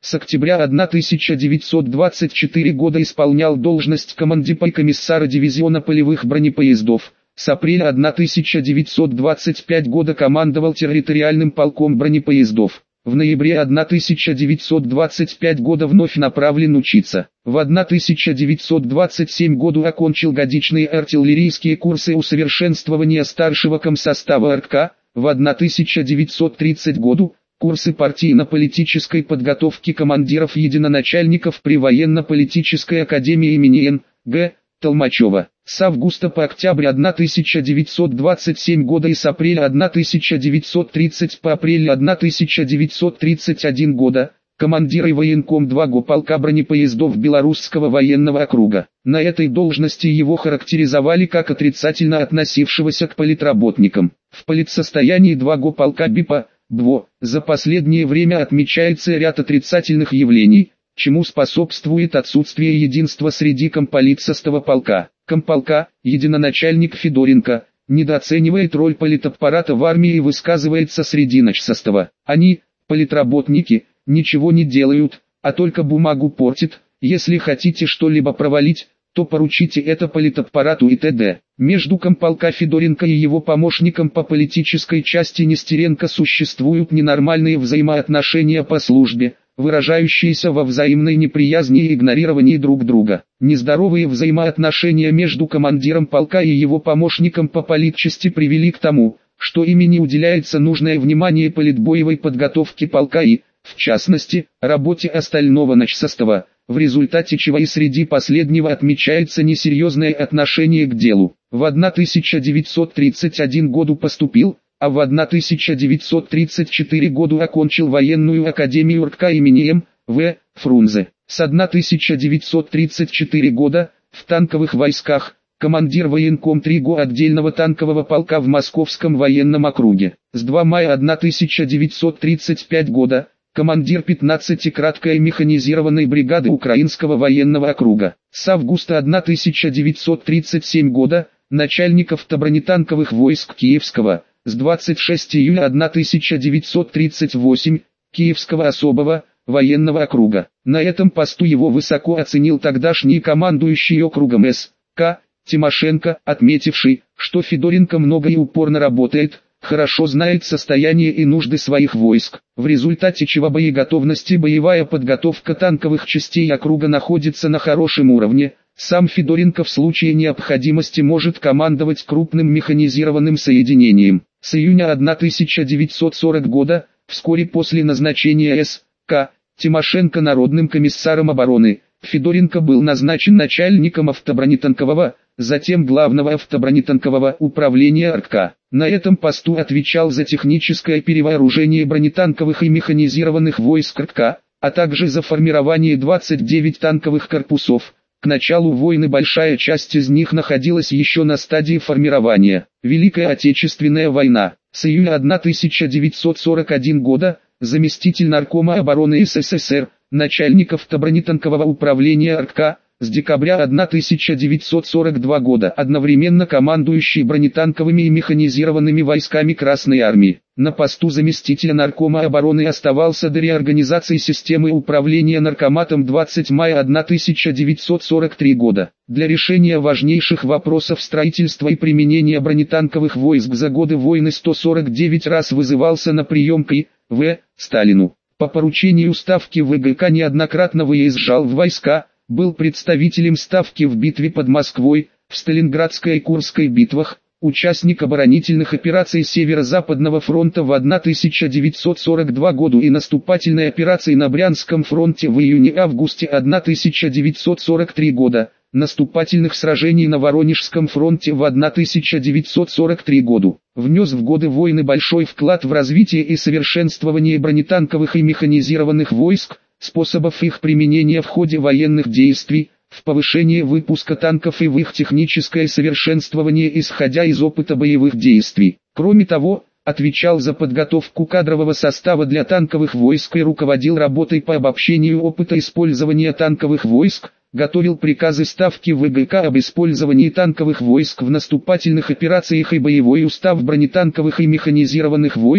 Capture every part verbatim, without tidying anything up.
С октября тысяча девятьсот двадцать четвёртого года исполнял должность командира и комиссара дивизиона полевых бронепоездов. С апреля тысяча девятьсот двадцать пятого года командовал территориальным полком бронепоездов. В ноябре тысяча девятьсот двадцать пятого года вновь направлен учиться. В тысяча девятьсот двадцать седьмом году окончил годичные артиллерийские курсы усовершенствования старшего комсостава РК. В тысяча девятьсот тридцатом году курсы партийно-политической подготовки командиров единоначальников при военно-политической академии имени Н. Г. Толмачева. С августа по октябрь тысяча девятьсот двадцать седьмого года и с апреля тысяча девятьсот тридцатого по апрель тысяча девятьсот тридцать первого года командир и военком два га полка бронепоездов Белорусского военного округа. На этой должности его характеризовали как отрицательно относившегося к политработникам. В политсостоянии два га полка БИПа БВО за последнее время отмечается ряд отрицательных явлений, чему способствует отсутствие единства среди комполитсостава полка. Комполка, единоначальник Федоренко, недооценивает роль политаппарата в армии и высказывается среди начсостава. Они, политработники, ничего не делают, а только бумагу портят. Если хотите что-либо провалить, то поручите это политаппарату и т.д. Между комполка Федоренко и его помощником по политической части Нестеренко существуют ненормальные взаимоотношения по службе, выражающиеся во взаимной неприязни и игнорировании друг друга. Нездоровые взаимоотношения между командиром полка и его помощником по политчасти привели к тому, что ими не уделяется нужное внимание политбоевой подготовке полка и, в частности, работе остального начсостава, в результате чего и среди последнего отмечается несерьезное отношение к делу. В тысяча девятьсот тридцать первом году поступил, а в тысяча девятьсот тридцать четвёртом году окончил военную академию РК имени М. В. Фрунзе. С тысяча девятьсот тридцать четвёртого года, в танковых войсках, командир военком три га отдельного танкового полка в Московском военном округе. С второго мая тысяча девятьсот тридцать пятого года, командир пятнадцатой-краткой механизированной бригады Украинского военного округа. С августа тысяча девятьсот тридцать седьмого года, начальник автобронетанковых войск Киевского, с двадцать шестого июля тысяча девятьсот тридцать восьмого, Киевского особого, военного округа. На этом посту его высоко оценил тогдашний командующий округом С. К. Тимошенко, отметивший, что Федоренко много и упорно работает, хорошо знает состояние и нужды своих войск, в результате чего боеготовность и боевая подготовка танковых частей округа находится на хорошем уровне. Сам Федоренко в случае необходимости может командовать крупным механизированным соединением. С июня тысяча девятьсот сорокого года, вскоре после назначения С. К. Тимошенко народным комиссаром обороны, Федоренко был назначен начальником автобронетанкового, затем главного автобронетанкового управления РК. На этом посту отвечал за техническое перевооружение бронетанковых и механизированных войск РК, а также за формирование двадцати девяти танковых корпусов. К началу войны большая часть из них находилась еще на стадии формирования. Великая Отечественная война. С июля тысяча девятьсот сорок первого года, заместитель наркома обороны СССР, начальник автобронетанкового управления РК, с декабря тысяча девятьсот сорок второго года одновременно командующий бронетанковыми и механизированными войсками Красной Армии. На посту заместителя наркома обороны оставался до реорганизации системы управления наркоматом двадцатого мая тысяча девятьсот сорок третьего года. Для решения важнейших вопросов строительства и применения бронетанковых войск за годы войны сто сорок девять раз вызывался на прием к И. В. Сталину. По поручению Ставки ВГК неоднократно выезжал в войска, был представителем Ставки в битве под Москвой, в Сталинградской и Курской битвах, участник оборонительных операций Северо-Западного фронта в тысяча девятьсот сорок втором году и наступательной операции на Брянском фронте в июне-августе тысяча девятьсот сорок третьего года, наступательных сражений на Воронежском фронте в тысяча девятьсот сорок третьем году. Внес в годы войны большой вклад в развитие и совершенствование бронетанковых и механизированных войск, способов их применения в ходе военных действий, в повышение выпуска танков и в их техническое совершенствование исходя из опыта боевых действий. Кроме того, отвечал за подготовку кадрового состава для танковых войск и руководил работой по обобщению опыта использования танковых войск, готовил приказы Ставки ВГК об использовании танковых войск в наступательных операциях и боевой устав бронетанковых и механизированных войск,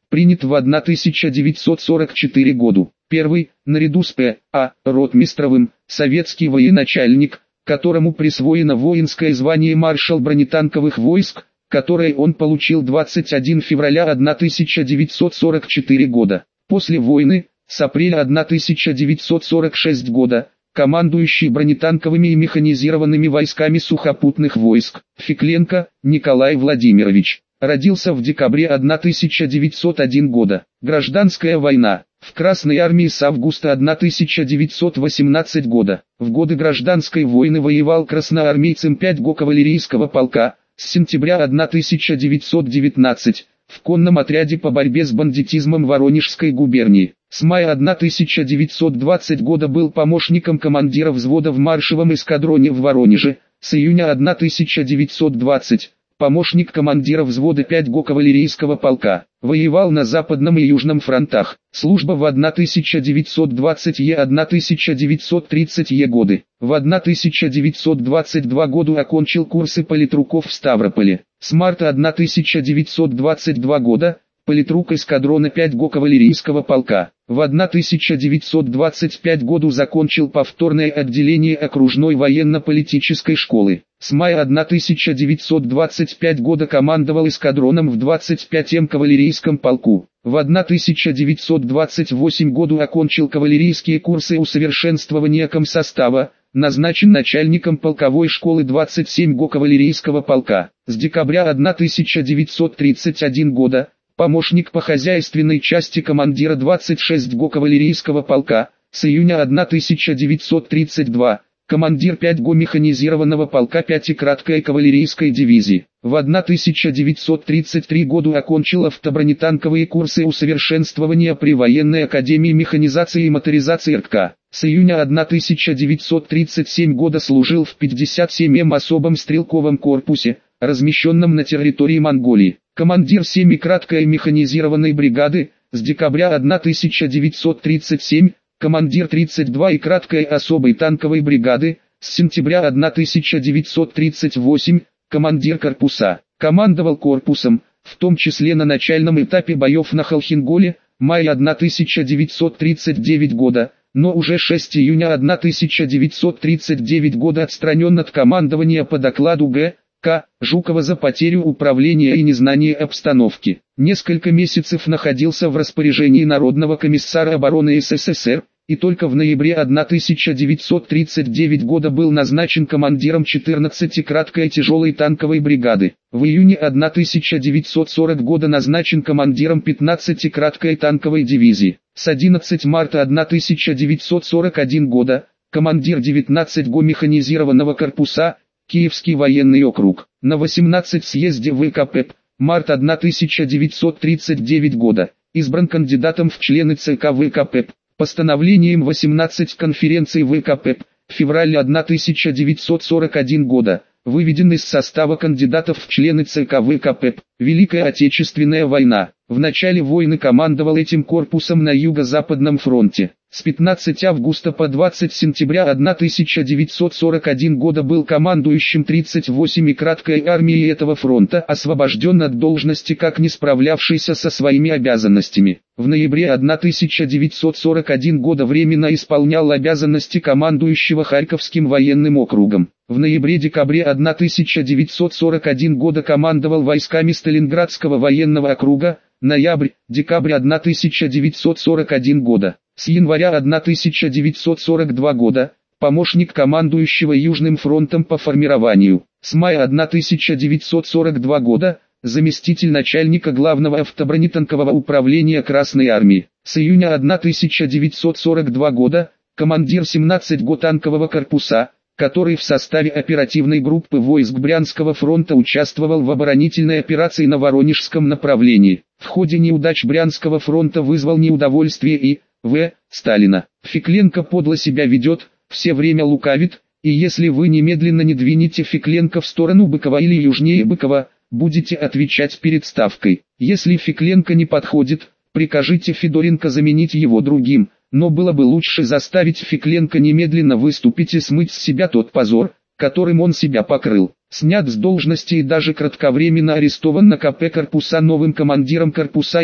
принят в тысяча девятьсот сорок четвёртом году. Первый, наряду с П. А. Ротмистровым, советский военачальник, которому присвоено воинское звание маршал бронетанковых войск, которое он получил двадцать первого февраля тысяча девятьсот сорок четвёртого года. После войны, с апреля тысяча девятьсот сорок шестого года, командующий бронетанковыми и механизированными войсками сухопутных войск, Фекленко Николай Владимирович, родился в декабре тысяча девятьсот первого года. Гражданская война. В Красной армии с августа тысяча девятьсот восемнадцатого года. В годы гражданской войны воевал красноармейцем пятого кавалерийского полка, с сентября тысяча девятьсот девятнадцатого, в конном отряде по борьбе с бандитизмом Воронежской губернии. С мая тысяча девятьсот двадцатого года был помощником командира взвода в маршевом эскадроне в Воронеже, с июня тысяча девятьсот двадцатого, помощник командира взвода пятого кавалерийского полка. Воевал на Западном и Южном фронтах. Служба в тысяча девятьсот двадцатом — тысяча девятьсот тридцатом годы. В тысяча девятьсот двадцать втором году окончил курсы политруков в Ставрополе. С марта тысяча девятьсот двадцать второго года политрук эскадрона пятого кавалерийского полка. В тысяча девятьсот двадцать пятом году закончил повторное отделение окружной военно-политической школы. С мая тысяча девятьсот двадцать пятого года командовал эскадроном в двадцать пятом кавалерийском полку. В тысяча девятьсот двадцать восьмом году окончил кавалерийские курсы усовершенствования комсостава, назначен начальником полковой школы двадцать седьмого кавалерийского полка. С декабря тысяча девятьсот тридцать первого года помощник по хозяйственной части командира двадцать шестого кавалерийского полка, с июня тысяча девятьсот тридцать второго, командир пятого механизированного полка пятой краткой кавалерийской дивизии. В тысяча девятьсот тридцать третьем году окончил автобронетанковые курсы усовершенствования при военной академии механизации и моторизации РК. С июня тысяча девятьсот тридцать седьмого года служил в пятьдесят седьмом особом стрелковом корпусе, размещенном на территории Монголии. Командир семой краткой механизированной бригады, с декабря тысяча девятьсот тридцать седьмого, командир тридцать второй и краткой особой танковой бригады, с сентября тысяча девятьсот тридцать восьмого, командир корпуса. Командовал корпусом, в том числе на начальном этапе боев на Холхенголе, мая тысяча девятьсот тридцать девятого года, но уже шестого июня тысяча девятьсот тридцать девятого года отстранен от командования по докладу Г. К. Жукова за потерю управления и незнание обстановки. Несколько месяцев находился в распоряжении Народного комиссара обороны СССР, и только в ноябре тысяча девятьсот тридцать девятого года был назначен командиром четырнадцатой краткой тяжелой танковой бригады. В июне тысяча девятьсот сорокого года назначен командиром пятнадцатой краткой танковой дивизии. С одиннадцатого марта тысяча девятьсот сорок первого года, командир девятнадцатого механизированного корпуса, Киевский военный округ. На восемнадцатом съезде ВКП, март тысяча девятьсот тридцать девятого года, избран кандидатом в члены ЦК ВКП. Постановлением восемнадцатой конференции ВКП, февраль тысяча девятьсот сорок первого года, выведен из состава кандидатов в члены ЦК ВКП. Великая Отечественная война. В начале войны командовал этим корпусом на Юго-Западном фронте. С пятнадцатого августа по двадцатое сентября тысяча девятьсот сорок первого года был командующим тридцать восьмой краткой армией этого фронта, освобожден от должности как не справлявшийся со своими обязанностями. В ноябре тысяча девятьсот сорок первого года временно исполнял обязанности командующего Харьковским военным округом. В ноябре-декабре тысяча девятьсот сорок первого года командовал войсками Сталинградского военного округа, ноябрь-декабрь тысяча девятьсот сорок первого года. С января тысяча девятьсот сорок второго года, помощник командующего Южным фронтом по формированию. С мая тысяча девятьсот сорок второго года, заместитель начальника главного автобронетанкового управления Красной армии. С июня тысяча девятьсот сорок второго года, командир семнадцатого танкового корпуса, который в составе оперативной группы войск Брянского фронта участвовал в оборонительной операции на Воронежском направлении. В ходе неудач Брянского фронта вызвал неудовольствие и В. Сталина. Фекленко подло себя ведет, все время лукавит, и если вы немедленно не двинете Фекленко в сторону Быкова или южнее Быкова, будете отвечать перед Ставкой. Если Фекленко не подходит, прикажите Федоренко заменить его другим, но было бы лучше заставить Фекленко немедленно выступить и смыть с себя тот позор, которым он себя покрыл. Снят с должности и даже кратковременно арестован на КП корпуса новым командиром корпуса и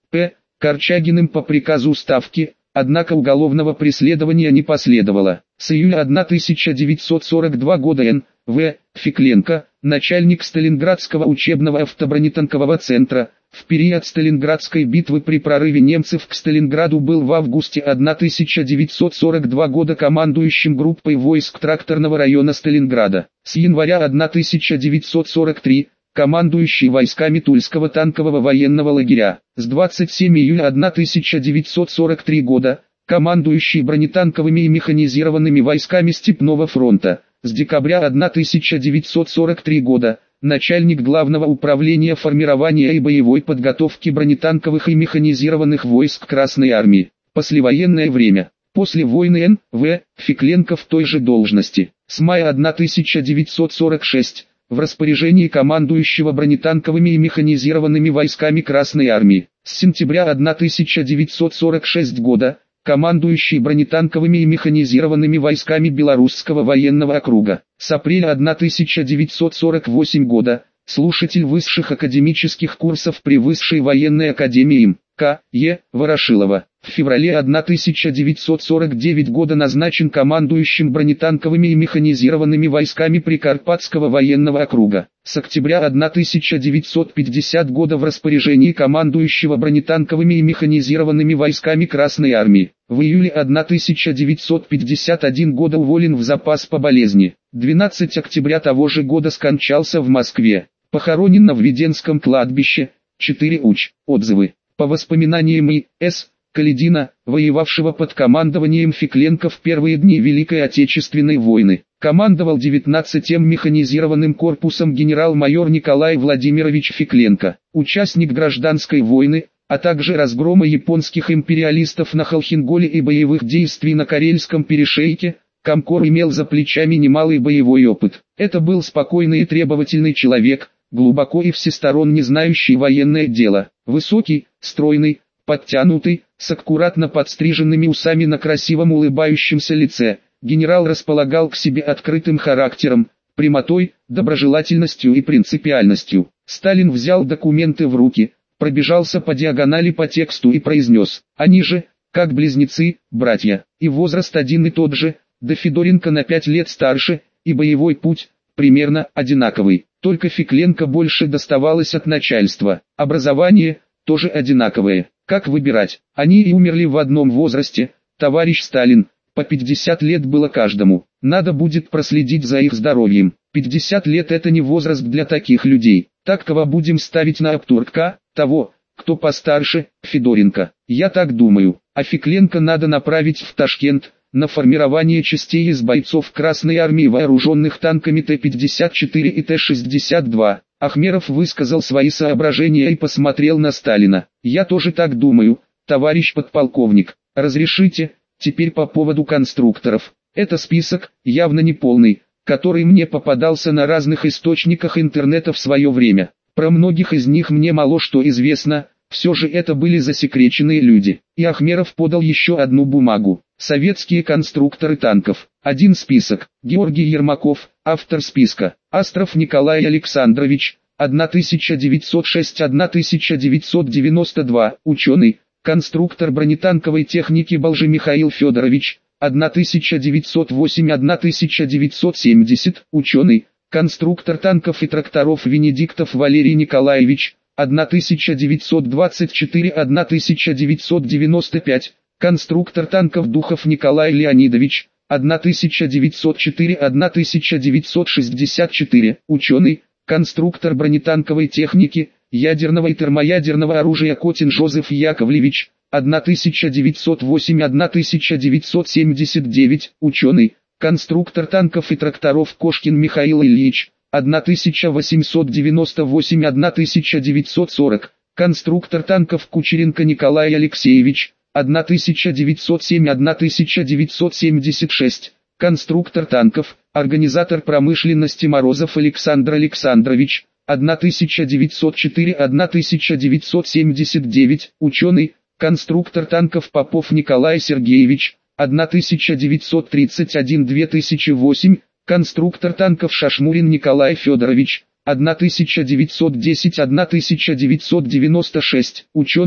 П. Корчагиным по приказу Ставки, однако уголовного преследования не последовало. С июля тысяча девятьсот сорок второго года Н. В. Фекленко, начальник Сталинградского учебного автобронетанкового центра, в период Сталинградской битвы при прорыве немцев к Сталинграду был в августе тысяча девятьсот сорок второго года командующим группой войск тракторного района Сталинграда. С января тысяча девятьсот сорок третьего командующий войсками Тульского танкового военного лагеря. С двадцать седьмого июля тысяча девятьсот сорок третьего года командующий бронетанковыми и механизированными войсками Степного фронта. С декабря тысяча девятьсот сорок третьего года начальник Главного управления формирования и боевой подготовки бронетанковых и механизированных войск Красной армии. Послевоенное время. После войны Н. В. Фекленко в той же должности. С мая тысяча девятьсот сорок шестого в распоряжении командующего бронетанковыми и механизированными войсками Красной армии. С сентября тысяча девятьсот сорок шестого года командующий бронетанковыми и механизированными войсками Белорусского военного округа. С апреля тысяча девятьсот сорок восьмого года слушатель высших академических курсов при Высшей военной академии им. К. Е. Ворошилова. В феврале тысяча девятьсот сорок девятого года назначен командующим бронетанковыми и механизированными войсками Прикарпатского военного округа. С октября тысяча девятьсот пятидесятого года в распоряжении командующего бронетанковыми и механизированными войсками Красной армии. В июле тысяча девятьсот пятьдесят первого года уволен в запас по болезни. двенадцатого октября того же года скончался в Москве. Похоронен на Введенском кладбище. четыре уч. Отзывы. По воспоминаниям И. С. Каледина, воевавшего под командованием Фекленко в первые дни Великой Отечественной войны, командовал девятнадцатым механизированным корпусом генерал-майор Николай Владимирович Фекленко, участник гражданской войны, а также разгрома японских империалистов на Холхенголе и боевых действий на Карельском перешейке. Комкор имел за плечами немалый боевой опыт. Это был спокойный и требовательный человек, глубоко и всесторонне знающий военное дело, высокий, стройный, подтянутый, с аккуратно подстриженными усами на красивом улыбающемся лице. Генерал располагал к себе открытым характером, прямотой, доброжелательностью и принципиальностью. Сталин взял документы в руки, пробежался по диагонали по тексту и произнес: «Они же, как близнецы, братья, и возраст один и тот же, да Федоренко на пять лет старше, и боевой путь, примерно, одинаковый, только Фекленко больше доставалось от начальства, образование, тоже одинаковое. Как выбирать? Они и умерли в одном возрасте, товарищ Сталин, по пятьдесят лет было каждому, надо будет проследить за их здоровьем. пятьдесят лет это не возраст для таких людей. Так кого будем ставить на обтурка? Того, кто постарше, Федоренко. Я так думаю. А Фекленко надо направить в Ташкент, на формирование частей из бойцов Красной армии, вооруженных танками Т пятьдесят четыре и Т шестьдесят два. Ахмеров высказал свои соображения и посмотрел на Сталина. Я тоже так думаю, товарищ подполковник. Разрешите, теперь по поводу конструкторов. Это список, явно не полный, который мне попадался на разных источниках интернета в свое время. Про многих из них мне мало что известно, все же это были засекреченные люди. И Ахмеров подал еще одну бумагу. Советские конструкторы танков. Один список. Георгий Ермаков, автор списка. Астров Николай Александрович, тысяча девятьсот шестого — тысяча девятьсот девяносто второго, ученый, конструктор бронетанковой техники Балжи Михаил Федорович, тысяча девятьсот восьмого — тысяча девятьсот семидесятого, ученый, конструктор танков и тракторов Венедиктов Валерий Николаевич, тысяча девятьсот двадцать четвёртого — тысяча девятьсот девяносто пятого, конструктор танков Духов Николай Леонидович, тысяча девятьсот четвёртого — тысяча девятьсот шестьдесят четвёртого, ученый, конструктор бронетанковой техники, ядерного и термоядерного оружия Котин Жозеф Яковлевич, тысяча девятьсот восьмого — тысяча девятьсот семьдесят девятого, ученый, конструктор танков и тракторов Кошкин Михаил Ильич, тысяча восемьсот девяносто восьмого — тысяча девятьсот сорокого, конструктор танков Кучеренко Николай Алексеевич, тысяча девятьсот седьмого — тысяча девятьсот семьдесят шестого, конструктор танков, организатор промышленности Морозов Александр Александрович, тысяча девятьсот четвёртого — тысяча девятьсот семьдесят девятого, ученый, конструктор танков Попов Николай Сергеевич, тысяча девятьсот тридцать первого — две тысячи восьмого, конструктор танков Шашмурин Николай Федорович, тысяча девятьсот десятого — тысяча девятьсот девяносто шестого, ученый,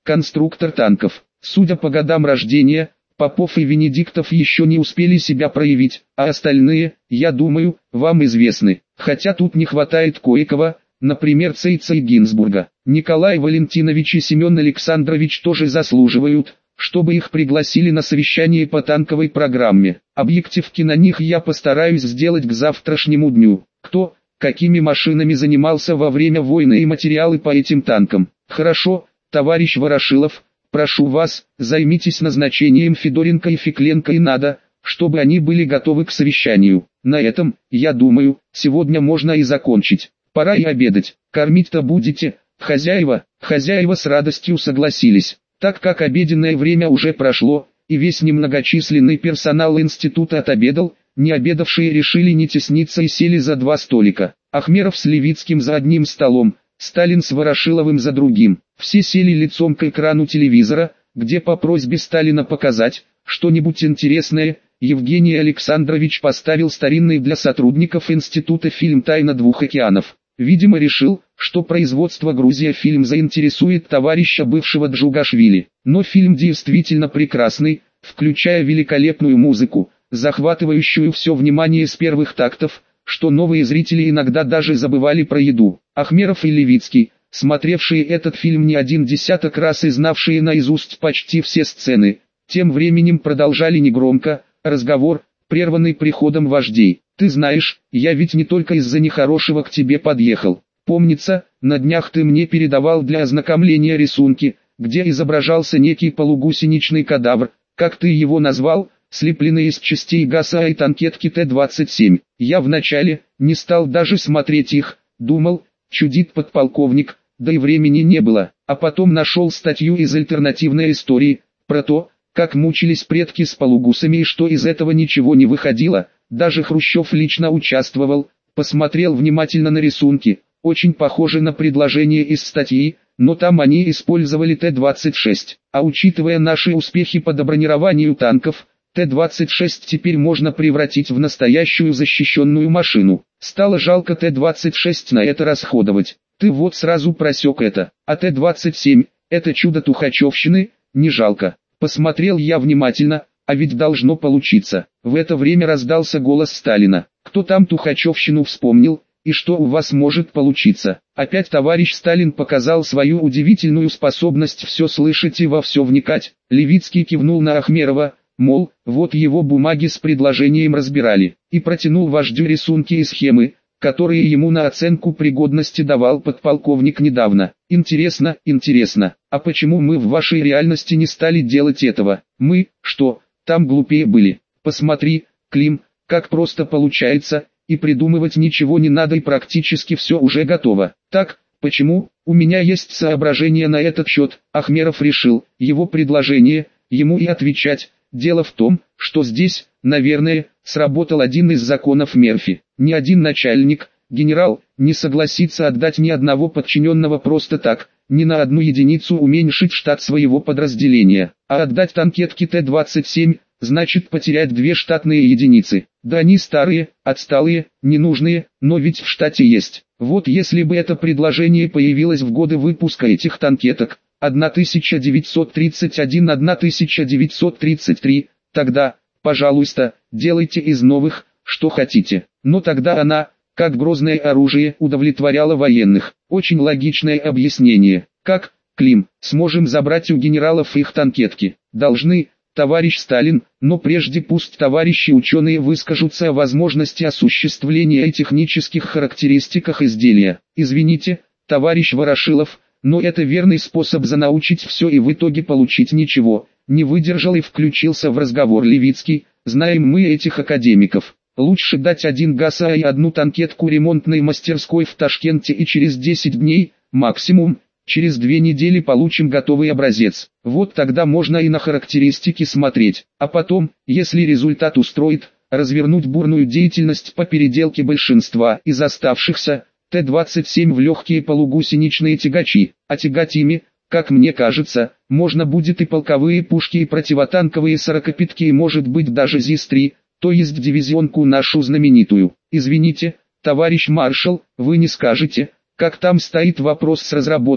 конструктор танков. Судя по годам рождения, Попов и Венедиктов еще не успели себя проявить, а остальные, я думаю, вам известны. Хотя тут не хватает кое-кого, например Цейца и Гинзбурга. Николай Валентинович и Семен Александрович тоже заслуживают, чтобы их пригласили на совещание по танковой программе. Объективки на них я постараюсь сделать к завтрашнему дню. Кто, какими машинами занимался во время войны и материалы по этим танкам. Хорошо, товарищ Ворошилов, прошу вас, займитесь назначением Федоренко и Фекленко и надо, чтобы они были готовы к совещанию. На этом, я думаю, сегодня можно и закончить. Пора и обедать. Кормить-то будете, хозяева? Хозяева с радостью согласились, так как обеденное время уже прошло, и весь немногочисленный персонал института отобедал, не обедавшие решили не тесниться и сели за два столика. Ахмеров с Левицким за одним столом, Сталин с Ворошиловым за другим. Все сели лицом к экрану телевизора, где по просьбе Сталина показать что-нибудь интересное, Евгений Александрович поставил старинный для сотрудников института фильм «Тайна двух океанов». Видимо, решил, что производство «Грузия» фильм заинтересует товарища бывшего Джугашвили. Но фильм действительно прекрасный, включая великолепную музыку, захватывающую все внимание с первых тактов, что новые зрители иногда даже забывали про еду. Ахмеров и Левицкий, смотревшие этот фильм не один десяток раз и знавшие наизусть почти все сцены, тем временем продолжали негромко разговор, прерванный приходом вождей. «Ты знаешь, я ведь не только из-за нехорошего к тебе подъехал. Помнится, на днях ты мне передавал для ознакомления рисунки, где изображался некий полугусеничный кадавр, как ты его назвал, слепленный из частей ГАСа и танкетки Т двадцать семь. Я вначале не стал даже смотреть их, думал, чудит подполковник, да и времени не было, а потом нашел статью из альтернативной истории, про то, как мучились предки с полугусами и что из этого ничего не выходило. Даже Хрущев лично участвовал, посмотрел внимательно на рисунки, очень похожи на предложения из статьи, но там они использовали Т двадцать шесть. А учитывая наши успехи по добронированию танков, Т двадцать шесть теперь можно превратить в настоящую защищенную машину. Стало жалко Т двадцать шесть на это расходовать. Ты вот сразу просек это. А Т двадцать семь, это чудо тухачевщины, не жалко. Посмотрел я внимательно, а ведь должно получиться. В это время раздался голос Сталина. Кто там тухачевщину вспомнил, и что у вас может получиться? Опять товарищ Сталин показал свою удивительную способность все слышать и во все вникать. Левицкий кивнул на Ахмерова, мол, вот его бумаги с предложением разбирали, и протянул вождю рисунки и схемы, которые ему на оценку пригодности давал подполковник недавно. Интересно, интересно, а почему мы в вашей реальности не стали делать этого? Мы, что, там глупее были? Посмотри, Клим, как просто получается, и придумывать ничего не надо и практически все уже готово. Так, почему? У меня есть соображение на этот счет. Ахмеров решил, его предложение, ему и отвечать. Дело в том, что здесь, наверное, сработал один из законов Мерфи. Ни один начальник, генерал, не согласится отдать ни одного подчиненного просто так, ни на одну единицу уменьшить штат своего подразделения. А отдать танкетки Т двадцать семь, значит потерять две штатные единицы. Да они старые, отсталые, ненужные, но ведь в штате есть. Вот если бы это предложение появилось в годы выпуска этих танкеток, тысяча девятьсот тридцать один — тысяча девятьсот тридцать три, тогда, пожалуйста, делайте из новых, что хотите. Но тогда она, как грозное оружие, удовлетворяла военных. Очень логичное объяснение. Как, Клим, сможем забрать у генералов их танкетки? Должны, товарищ Сталин, но прежде пусть товарищи ученые выскажутся о возможности осуществления и технических характеристиках изделия. Извините, товарищ Ворошилов, но это верный способ занаучить все и в итоге получить ничего. Не выдержал и включился в разговор Левицкий. Знаем мы этих академиков. Лучше дать один ГАСа и одну танкетку ремонтной мастерской в Ташкенте и через десять дней, максимум, через две недели получим готовый образец. Вот тогда можно и на характеристики смотреть. А потом, если результат устроит, развернуть бурную деятельность по переделке большинства из оставшихся Т двадцать семь в легкие полугусеничные тягачи. А тягать ими, как мне кажется, можно будет и полковые пушки, и противотанковые сорокопятки, и может быть даже ЗИС три, то есть дивизионку нашу знаменитую. Извините, товарищ маршал, вы не скажете, как там стоит вопрос с разработкой,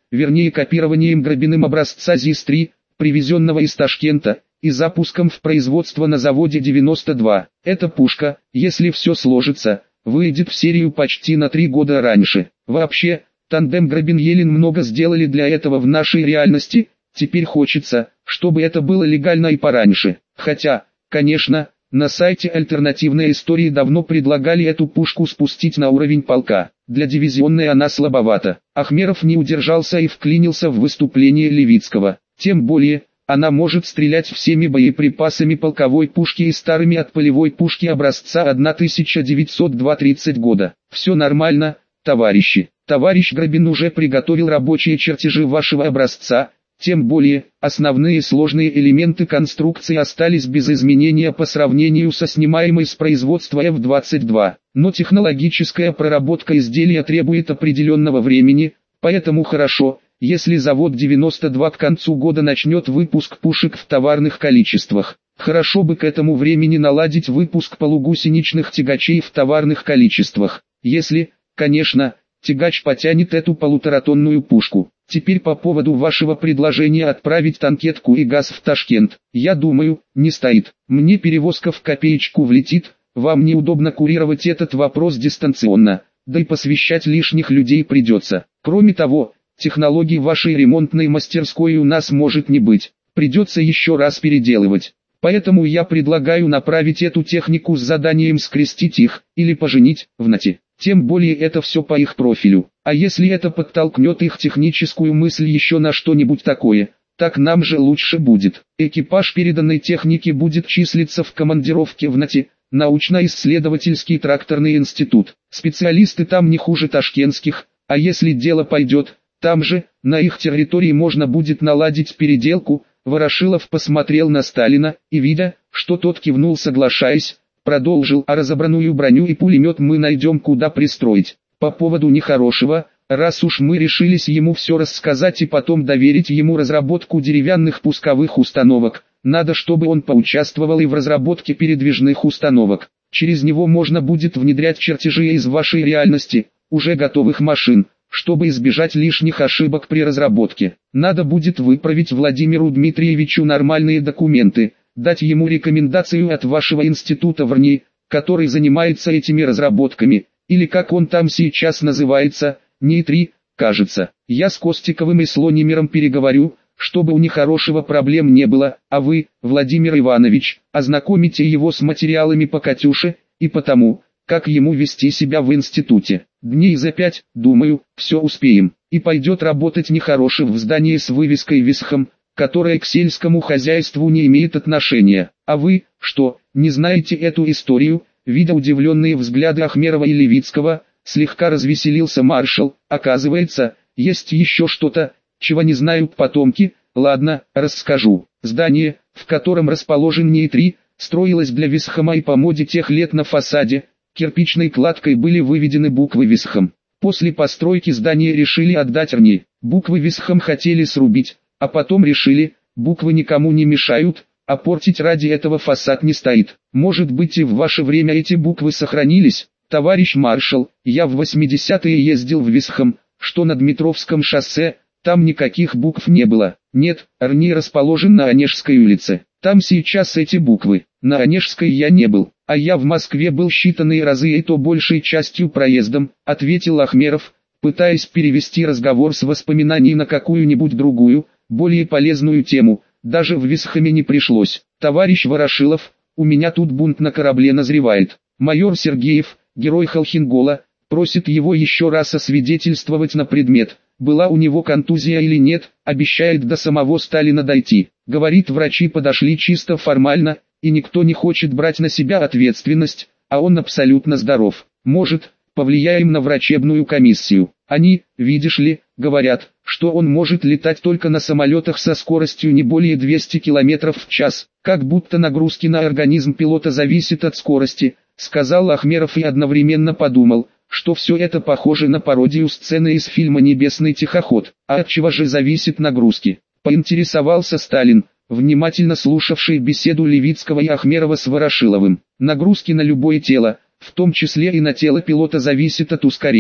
вернее копированием Грабиным образца ЗИС три, привезенного из Ташкента, и запуском в производство на заводе девяносто два. Эта пушка, если все сложится, выйдет в серию почти на три года раньше. Вообще, тандем Грабин-Елин много сделали для этого в нашей реальности, теперь хочется, чтобы это было легально и пораньше. Хотя, конечно, на сайте альтернативной истории давно предлагали эту пушку спустить на уровень полка. Для дивизионной она слабовата. Ахмеров не удержался и вклинился в выступление Левицкого. Тем более, она может стрелять всеми боеприпасами полковой пушки и старыми от полевой пушки образца тысяча девятьсот тридцатого года. Все нормально, товарищи. Товарищ Грабин уже приготовил рабочие чертежи вашего образца. Тем более, основные сложные элементы конструкции остались без изменения по сравнению со снимаемой с производства эф двадцать два. Но технологическая проработка изделия требует определенного времени, поэтому хорошо, если завод девяносто два к концу года начнет выпуск пушек в товарных количествах. Хорошо бы к этому времени наладить выпуск полугусеничных тягачей в товарных количествах. Если, конечно, тягач потянет эту полуторатонную пушку. Теперь по поводу вашего предложения отправить танкетку и газ в Ташкент. Я думаю, не стоит. Мне перевозка в копеечку влетит, вам неудобно курировать этот вопрос дистанционно, да и посвящать лишних людей придется. Кроме того, технологий вашей ремонтной мастерской у нас может не быть, придется еще раз переделывать. Поэтому я предлагаю направить эту технику с заданием скрестить их, или поженить, в нате. Тем более это все по их профилю. А если это подтолкнет их техническую мысль еще на что-нибудь такое, так нам же лучше будет. Экипаж переданной техники будет числиться в командировке в нате, научно-исследовательский тракторный институт. Специалисты там не хуже ташкентских, а если дело пойдет, там же, на их территории можно будет наладить переделку. Ворошилов посмотрел на Сталина, и видя, что тот кивнул соглашаясь, продолжил: а разобранную броню и пулемет мы найдем куда пристроить. По поводу нехорошего, раз уж мы решились ему все рассказать и потом доверить ему разработку деревянных пусковых установок, надо чтобы он поучаствовал и в разработке передвижных установок. Через него можно будет внедрять чертежи из вашей реальности, уже готовых машин, чтобы избежать лишних ошибок при разработке. Надо будет выправить Владимиру Дмитриевичу нормальные документы, дать ему рекомендацию от вашего института в РНИ, который занимается этими разработками, или как он там сейчас называется, НИИ-три, кажется. Я с Костиковым и Слонимером переговорю, чтобы у нехорошего проблем не было, а вы, Владимир Иванович, ознакомите его с материалами по Катюше, и потому, как ему вести себя в институте. Дней за пять, думаю, все успеем, и пойдет работать нехороший в здании с вывеской «Висхом», которая к сельскому хозяйству не имеет отношения. А вы, что, не знаете эту историю? Видя удивленные взгляды Ахмерова и Левицкого, слегка развеселился маршал. Оказывается, есть еще что-то, чего не знают потомки. Ладно, расскажу. Здание, в котором расположен НИИ-три, строилось для Висхома, и по моде тех лет на фасаде кирпичной кладкой были выведены буквы Висхом. После постройки здания решили отдать РНИ. Буквы Висхом хотели срубить, а потом решили, буквы никому не мешают, а портить ради этого фасад не стоит. Может быть, и в ваше время эти буквы сохранились? Товарищ маршал, я в восьмидесятые ездил в Висхом, что на Дмитровском шоссе, там никаких букв не было. Нет, РНИ расположен на Онежской улице. Там сейчас эти буквы. На Онежской я не был, а я в Москве был считанные разы, и то большей частью проездом, ответил Ахмеров, пытаясь перевести разговор с воспоминаний на какую-нибудь другую, более полезную тему. Даже в Висхоме не пришлось. Товарищ Ворошилов, у меня тут бунт на корабле назревает. Майор Сергеев, герой Холхенгола, просит его еще раз освидетельствовать на предмет, была у него контузия или нет, обещает до самого Сталина дойти. Говорит, врачи подошли чисто формально, и никто не хочет брать на себя ответственность, а он абсолютно здоров. Может, повлияем на врачебную комиссию. Они, видишь ли, говорят, что он может летать только на самолетах со скоростью не более двухсот километров в час, как будто нагрузки на организм пилота зависят от скорости, сказал Ахмеров и одновременно подумал, что все это похоже на пародию сцены из фильма «Небесный тихоход». А от чего же зависит нагрузки? Поинтересовался Сталин, внимательно слушавший беседу Левицкого и Ахмерова с Ворошиловым. Нагрузки на любое тело, в том числе и на тело пилота, зависят от ускорений,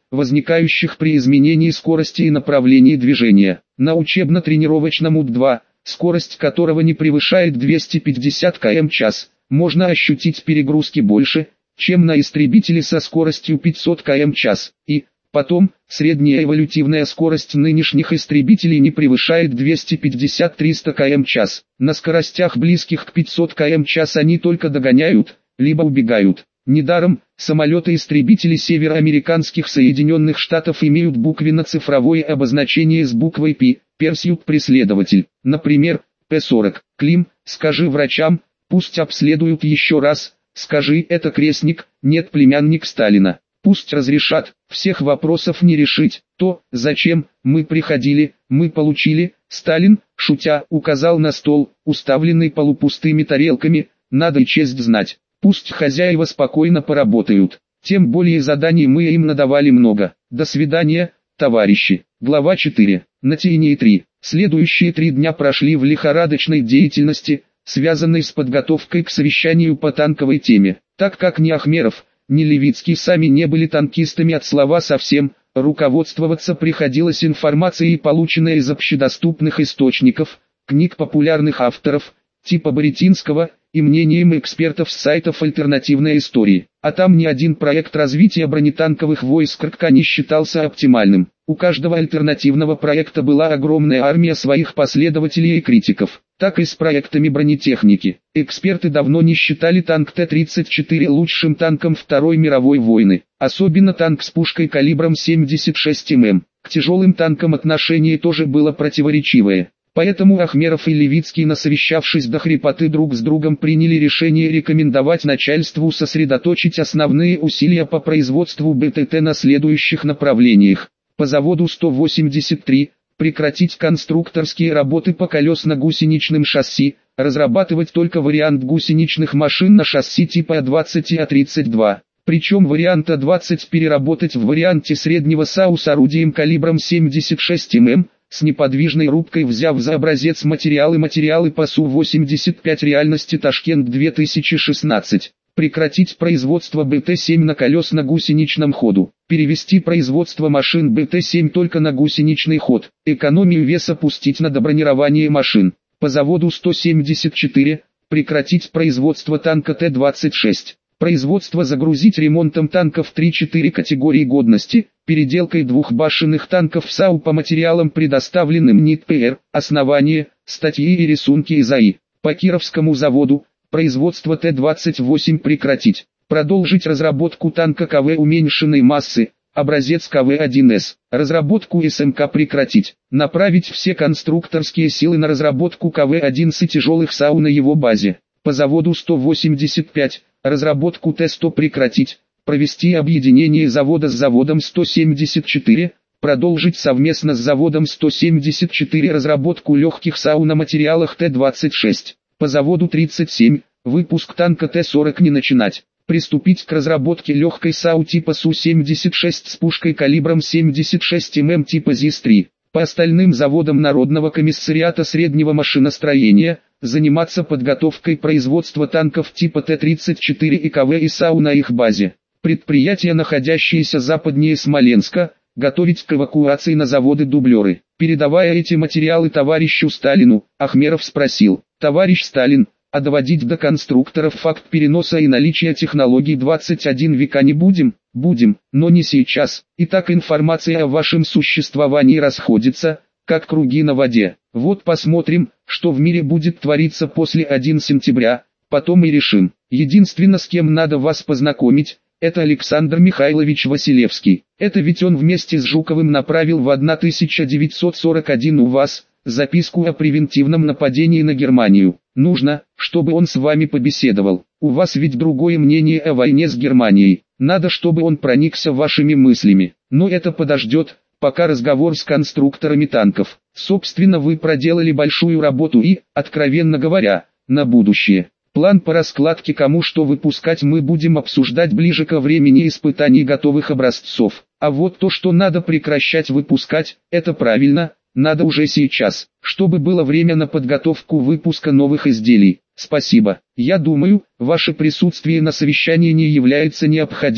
возникающих при изменении скорости и направлении движения. На учебно-тренировочном У Д два, скорость которого не превышает двести пятьдесят километров в час, можно ощутить перегрузки больше, чем на истребителе со скоростью пятьсот километров в час, и, потом, средняя эволютивная скорость нынешних истребителей не превышает двести пятьдесят — триста километров в час. На скоростях близких к пятьсот километров в час они только догоняют, либо убегают. Недаром, самолеты-истребители североамериканских Соединенных Штатов имеют буквенно-цифровое обозначение с буквой P, Pursuit преследователь. Например, П сорок. Клим, скажи врачам, пусть обследуют еще раз, скажи, это крестник, нет племянник Сталина. Пусть разрешат, всех вопросов не решить. То, зачем, мы приходили, мы получили. Сталин, шутя, указал на стол, уставленный полупустыми тарелками, надо и честь знать. Пусть хозяева спокойно поработают. Тем более заданий мы им надавали много. До свидания, товарищи. Глава четыре. На Тиении три. Следующие три дня прошли в лихорадочной деятельности, связанной с подготовкой к совещанию по танковой теме. Так как ни Ахмеров, ни Левицкий сами не были танкистами от слова совсем, руководствоваться приходилось информацией, полученной из общедоступных источников, книг популярных авторов, типа Боретинского, и мнением экспертов с сайтов альтернативной истории. А там ни один проект развития бронетанковых войск РККА не считался оптимальным. У каждого альтернативного проекта была огромная армия своих последователей и критиков. Так и с проектами бронетехники. Эксперты давно не считали танк Т тридцать четыре лучшим танком Второй мировой войны. Особенно танк с пушкой калибром семьдесят шесть миллиметров. К тяжелым танкам отношение тоже было противоречивое. Поэтому Ахмеров и Левицкий, насовещавшись до хрипоты друг с другом, приняли решение рекомендовать начальству сосредоточить основные усилия по производству БТТ на следующих направлениях. По заводу сто восемьдесят три, прекратить конструкторские работы по колесно-гусеничным шасси, разрабатывать только вариант гусеничных машин на шасси типа А двадцать и А тридцать два. Причем вариант А двадцать переработать в варианте среднего САУ с орудием калибром семьдесят шесть миллиметров, с неподвижной рубкой, взяв за образец материалы материалы по Су восемьдесят пять реальности Ташкент две тысячи шестнадцать. Прекратить производство Б Т семь на колесно-гусеничном ходу. Перевести производство машин Б Т семь только на гусеничный ход. Экономию веса пустить на добронирование машин. По заводу сто семьдесят четыре. Прекратить производство танка Т двадцать шесть. Производство загрузить ремонтом танков три-четыре категории годности, переделкой двухбашенных танков в САУ по материалам, предоставленным НИТ П Р, основание, статьи и рисунки из А И. По Кировскому заводу, производство Т двадцать восемь прекратить. Продолжить разработку танка К В уменьшенной массы, образец К В один С. Разработку С М К прекратить. Направить все конструкторские силы на разработку К В один С и тяжелых САУ на его базе. По заводу сто восемьдесят пять, разработку Т сто прекратить. Провести объединение завода с заводом сто семьдесят четыре. Продолжить совместно с заводом сто семьдесят четыре разработку легких САУ на материалах Т двадцать шесть. По заводу тридцать семь, выпуск танка Т сорок не начинать. Приступить к разработке легкой САУ типа Су семьдесят шесть с пушкой калибром семьдесят шесть миллиметров типа ЗИС три. По остальным заводам Народного комиссариата среднего машиностроения, заниматься подготовкой производства танков типа Т тридцать четыре и К В и САУ на их базе. Предприятия, находящиеся западнее Смоленска, готовить к эвакуации на заводы-дублеры. Передавая эти материалы товарищу Сталину, Ахмеров спросил: «Товарищ Сталин, а доводить до конструкторов факт переноса и наличия технологий двадцать первого века не будем?» «Будем, но не сейчас. Итак, информация о вашем существовании расходится, как круги на воде. Вот посмотрим, что в мире будет твориться после первого сентября, потом и решим. Единственно, с кем надо вас познакомить, это Александр Михайлович Василевский. Это ведь он вместе с Жуковым направил в тысяча девятьсот сорок первом у вас записку о превентивном нападении на Германию. Нужно, чтобы он с вами побеседовал. У вас ведь другое мнение о войне с Германией. Надо, чтобы он проникся вашими мыслями. Но это подождет, пока разговор с конструкторами танков. Собственно, вы проделали большую работу и, откровенно говоря, на будущее. План по раскладке, кому что выпускать, мы будем обсуждать ближе ко времени испытаний готовых образцов. А вот то, что надо прекращать выпускать, это правильно, надо уже сейчас, чтобы было время на подготовку выпуска новых изделий. Спасибо. Я думаю, ваше присутствие на совещании не является необходимым.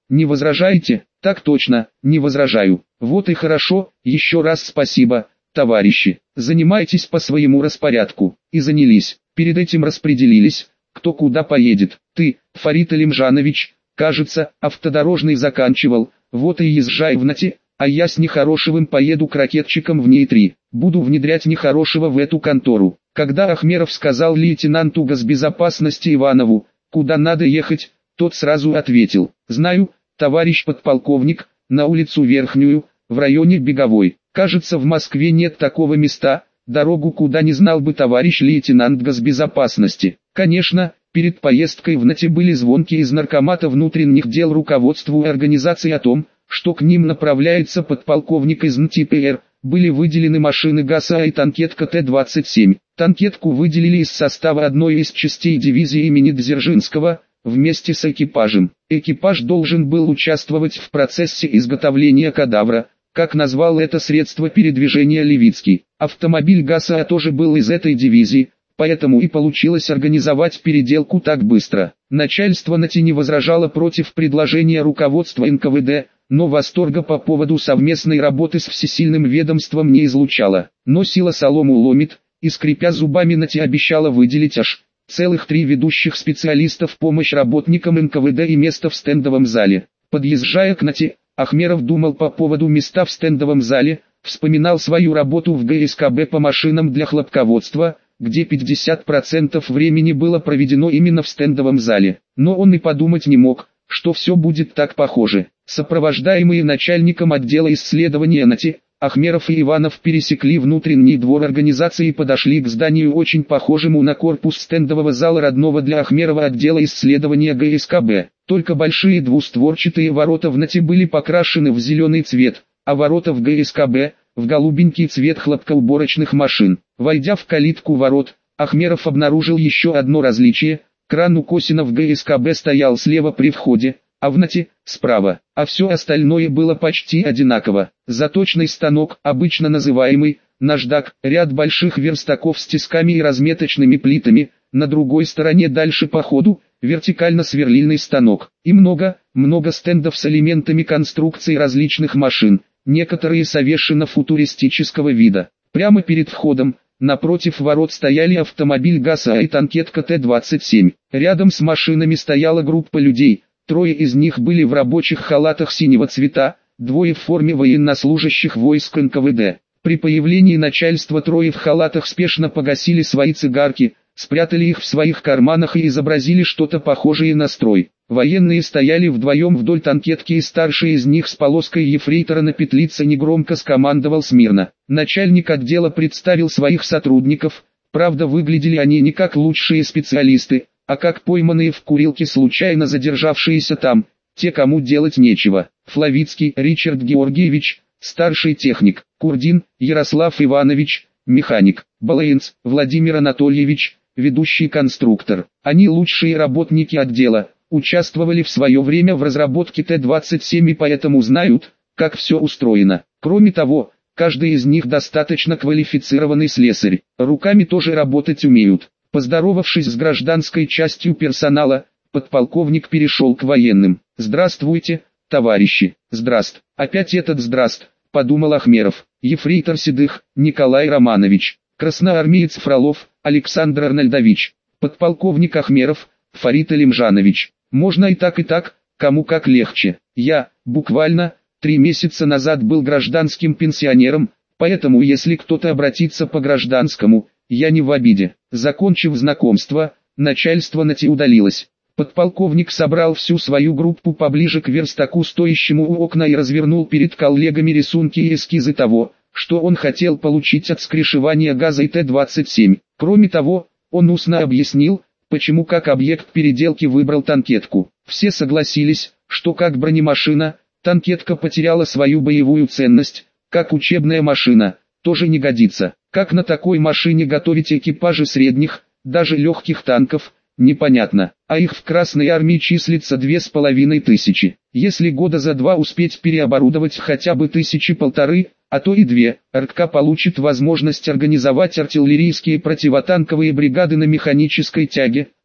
Не возражаете? Так точно, не возражаю. Вот и хорошо, еще раз спасибо, товарищи. Занимайтесь по своему распорядку. И занялись. Перед этим распределились, кто куда поедет. Ты, Фарид Алимжанович, кажется, автодорожный заканчивал, вот и езжай в НАТИ, а я с Нехорошевым поеду к ракетчикам в НИИ-три. Буду внедрять Нехорошего в эту контору. Когда Ахмеров сказал лейтенанту госбезопасности Иванову, куда надо ехать, тот сразу ответил: знаю, товарищ подполковник, на улицу Верхнюю, в районе Беговой. Кажется, в Москве нет такого места, дорогу куда не знал бы товарищ лейтенант госбезопасности. Конечно, перед поездкой в НАТИ были звонки из наркомата внутренних дел руководству организации о том, что к ним направляется подполковник из НТПР. Были выделены машины ГАСа и танкетка Т двадцать семь. Танкетку выделили из состава одной из частей дивизии имени Дзержинского, вместе с экипажем. Экипаж должен был участвовать в процессе изготовления кадавра, как назвал это средство передвижения Левицкий. Автомобиль ГАСа тоже был из этой дивизии, поэтому и получилось организовать переделку так быстро. Начальство НАТИ не возражало против предложения руководства эн ка вэ дэ, но восторга по поводу совместной работы с всесильным ведомством не излучало. Но сила солому ломит, и скрипя зубами НАТИ обещала выделить аж целых три ведущих специалиста в помощь работникам эн ка вэ дэ и место в стендовом зале. Подъезжая к НАТИ, Ахмеров думал по поводу места в стендовом зале, вспоминал свою работу в гэ эс ка бэ по машинам для хлопководства, где пятьдесят процентов времени было проведено именно в стендовом зале. Но он и подумать не мог, что все будет так похоже. Сопровождаемые начальником отдела исследования НАТИ, Ахмеров и Иванов пересекли внутренний двор организации и подошли к зданию, очень похожему на корпус стендового зала родного для Ахмерова отдела исследования гэ эс ка бэ. Только большие двустворчатые ворота в НАТИ были покрашены в зеленый цвет, а ворота в гэ эс ка бэ – в голубенький цвет хлопкоуборочных машин. Войдя в калитку ворот, Ахмеров обнаружил еще одно различие: кран у Косина в гэ эс ка бэ стоял слева при входе, а в НАТИ – справа, а все остальное было почти одинаково. Заточный станок, обычно называемый наждак, ряд больших верстаков с тисками и разметочными плитами, на другой стороне дальше по ходу – вертикально-сверлильный станок. И много, много стендов с элементами конструкции различных машин, некоторые совершенно футуристического вида. Прямо перед входом, напротив ворот, стояли автомобиль ГАСа и танкетка Т двадцать семь. Рядом с машинами стояла группа людей. Трое из них были в рабочих халатах синего цвета, двое в форме военнослужащих войск эн ка вэ дэ. При появлении начальства трое в халатах спешно погасили свои цигарки, спрятали их в своих карманах и изобразили что-то похожее на строй. Военные стояли вдвоем вдоль танкетки, и старший из них с полоской ефрейтора на петлице негромко скомандовал смирно. Начальник отдела представил своих сотрудников, правда выглядели они не как лучшие специалисты, а как пойманные в курилке случайно задержавшиеся там, те, кому делать нечего. Флавицкий Ричард Георгиевич, старший техник; Курдин Ярослав Иванович, механик; Балаинц Владимир Анатольевич, ведущий конструктор. Они лучшие работники отдела, участвовали в свое время в разработке Т двадцать семь и поэтому знают, как все устроено. Кроме того, каждый из них достаточно квалифицированный слесарь, руками тоже работать умеют. Поздоровавшись с гражданской частью персонала, подполковник перешел к военным. «Здравствуйте, товарищи!» «Здраст! Опять этот здраст!» – подумал Ахмеров. Ефрейтор Седых Николай Романович, красноармеец Фролов Александр Арнольдович, подполковник Ахмеров Фарид Алимжанович. Можно и так и так, кому как легче. Я, буквально, три месяца назад был гражданским пенсионером, поэтому если кто-то обратится по гражданскому, я не в обиде. Закончив знакомство, начальство НАТИ удалилось. Подполковник собрал всю свою группу поближе к верстаку, стоящему у окна, и развернул перед коллегами рисунки и эскизы того, что он хотел получить от скрещивания ГАЗа и Т двадцать семь. Кроме того, он устно объяснил, почему как объект переделки выбрал танкетку. Все согласились, что как бронемашина, танкетка потеряла свою боевую ценность, как учебная машина, тоже не годится. Как на такой машине готовить экипажи средних, даже легких танков, непонятно, а их в Красной армии числится две с половиной тысячи. Если года за два успеть переоборудовать хотя бы тысячи полторы, а то и две, РК получит возможность организовать артиллерийские противотанковые бригады на механической тяге,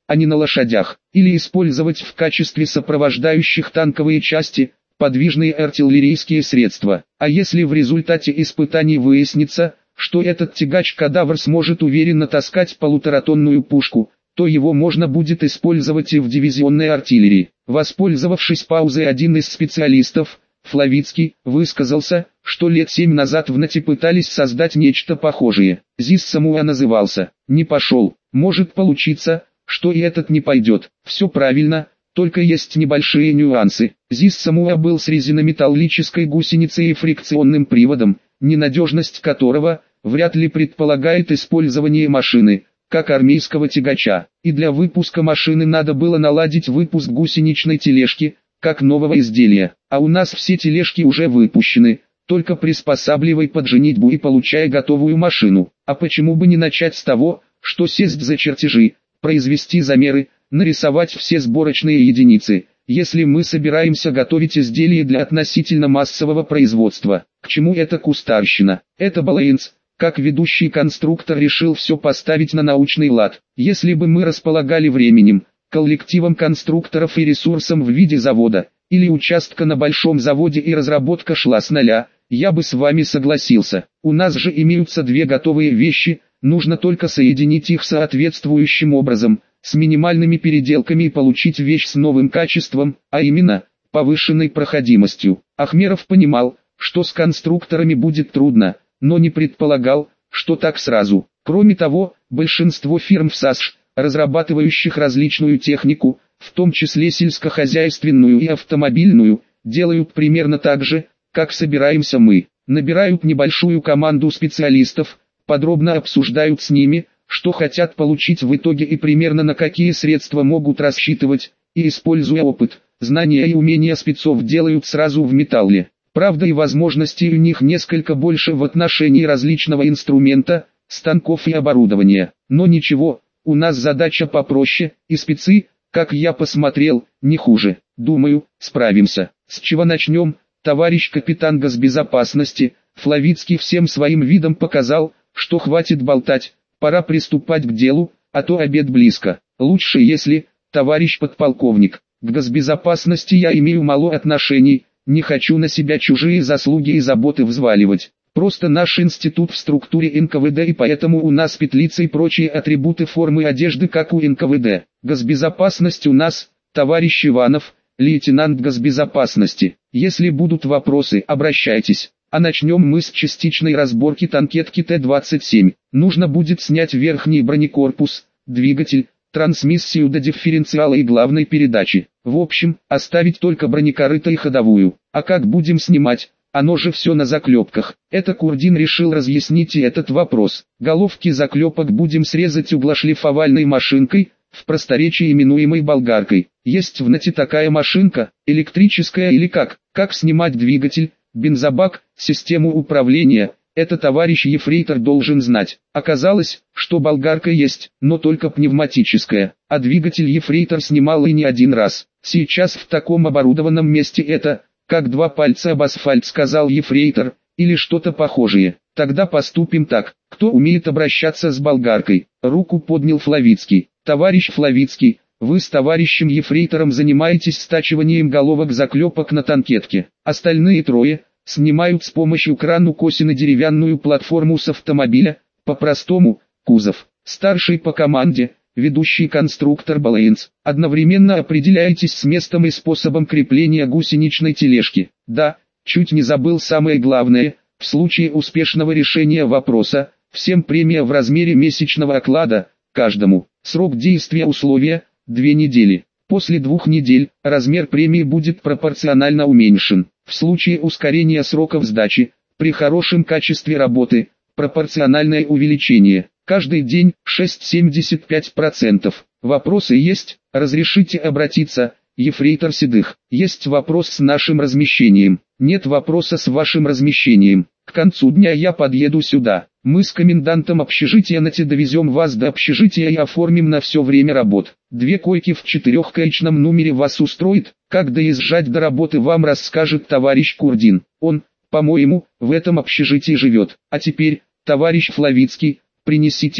а не на лошадях, или использовать в качестве сопровождающих танковые части, подвижные артиллерийские средства. А если в результате испытаний выяснится, что этот тягач-кадавр сможет уверенно таскать полуторатонную пушку, то его можно будет использовать и в дивизионной артиллерии. Воспользовавшись паузой, один из специалистов, Флавицкий, высказался, что лет семь назад в НАТИ пытались создать нечто похожее. ЗИС Самуа назывался. Не пошел. Может получиться, что и этот не пойдет. Все правильно, только есть небольшие нюансы. ЗИС Самуа был с резинометаллической гусеницей и фрикционным приводом, ненадежность которого вряд ли предполагает использование машины, как армейского тягача. И для выпуска машины надо было наладить выпуск гусеничной тележки, как нового изделия. А у нас все тележки уже выпущены, только приспосабливай под женитьбу и получая готовую машину. А почему бы не начать с того, что сесть за чертежи, произвести замеры, нарисовать все сборочные единицы, если мы собираемся готовить изделия для относительно массового производства. К чему эта кустарщина? Это Балейнс, как ведущий конструктор, решил все поставить на научный лад. Если бы мы располагали временем, коллективом конструкторов и ресурсом в виде завода, или участка на большом заводе, и разработка шла с нуля, я бы с вами согласился. У нас же имеются две готовые вещи, нужно только соединить их соответствующим образом, с минимальными переделками, и получить вещь с новым качеством, а именно, повышенной проходимостью. Ахмеров понимал, что с конструкторами будет трудно, но не предполагал, что так сразу. Кроме того, большинство фирм в САСШ, разрабатывающих различную технику, в том числе сельскохозяйственную и автомобильную, делают примерно так же, как собираемся мы. Набирают небольшую команду специалистов, подробно обсуждают с ними, что хотят получить в итоге и примерно на какие средства могут рассчитывать, и, используя опыт, знания и умения спецов, делают сразу в металле. Правда, и возможностей у них несколько больше в отношении различного инструмента, станков и оборудования. Но ничего, у нас задача попроще, и спецы, как я посмотрел, не хуже. Думаю, справимся. С чего начнем, товарищ капитан госбезопасности? Флавицкий всем своим видом показал, что хватит болтать, пора приступать к делу, а то обед близко. Лучше, если, товарищ подполковник, к госбезопасности я имею мало отношений, не хочу на себя чужие заслуги и заботы взваливать. Просто наш институт в структуре эн ка вэ дэ, и поэтому у нас петлицы и прочие атрибуты формы одежды, как у эн ка вэ дэ. Госбезопасность у нас, товарищ Иванов, лейтенант госбезопасности. Если будут вопросы, обращайтесь. А начнем мы с частичной разборки танкетки Т двадцать семь. Нужно будет снять верхний бронекорпус, двигатель, трансмиссию до дифференциала и главной передачи. В общем, оставить только бронекорыто и ходовую. А как будем снимать? Оно же все на заклепках. Это Курдин решил разъяснить и этот вопрос. Головки заклепок будем срезать углошлифовальной машинкой, в просторечии именуемой болгаркой. Есть в НАТИ такая машинка, электрическая или как? Как снимать двигатель, бензобак, систему управления? Это товарищ ефрейтор должен знать. Оказалось, что болгарка есть, но только пневматическая, а двигатель ефрейтор снимал и не один раз. Сейчас в таком оборудованном месте это, как два пальца об асфальт, сказал ефрейтор, или что-то похожее. Тогда поступим так. Кто умеет обращаться с болгаркой? Руку поднял Флавицкий. Товарищ Флавицкий, вы с товарищем ефрейтором занимаетесь стачиванием головок заклепок на танкетке. Остальные трое снимают с помощью крана косины деревянную платформу с автомобиля, по-простому, кузов. Старший по команде, ведущий конструктор Балейнс. Одновременно определяйтесь с местом и способом крепления гусеничной тележки. Да, чуть не забыл самое главное, в случае успешного решения вопроса, всем премия в размере месячного оклада, каждому. Срок действия условия – две недели. После двух недель, размер премии будет пропорционально уменьшен. В случае ускорения сроков сдачи, при хорошем качестве работы, пропорциональное увеличение. Каждый день шесть целых семьдесят пять сотых процента. Вопросы есть? Разрешите обратиться, ефрейтор Седых. Есть вопрос с нашим размещением. Нет вопроса с вашим размещением. К концу дня я подъеду сюда. Мы с комендантом общежития НАТИ довезем вас до общежития и оформим на все время работ. Две койки в четырехкоечном номере вас устроит? Как доезжать до работы, вам расскажет товарищ Курдин. Он, по-моему, в этом общежитии живет. А теперь, товарищ Флавицкий, принесите,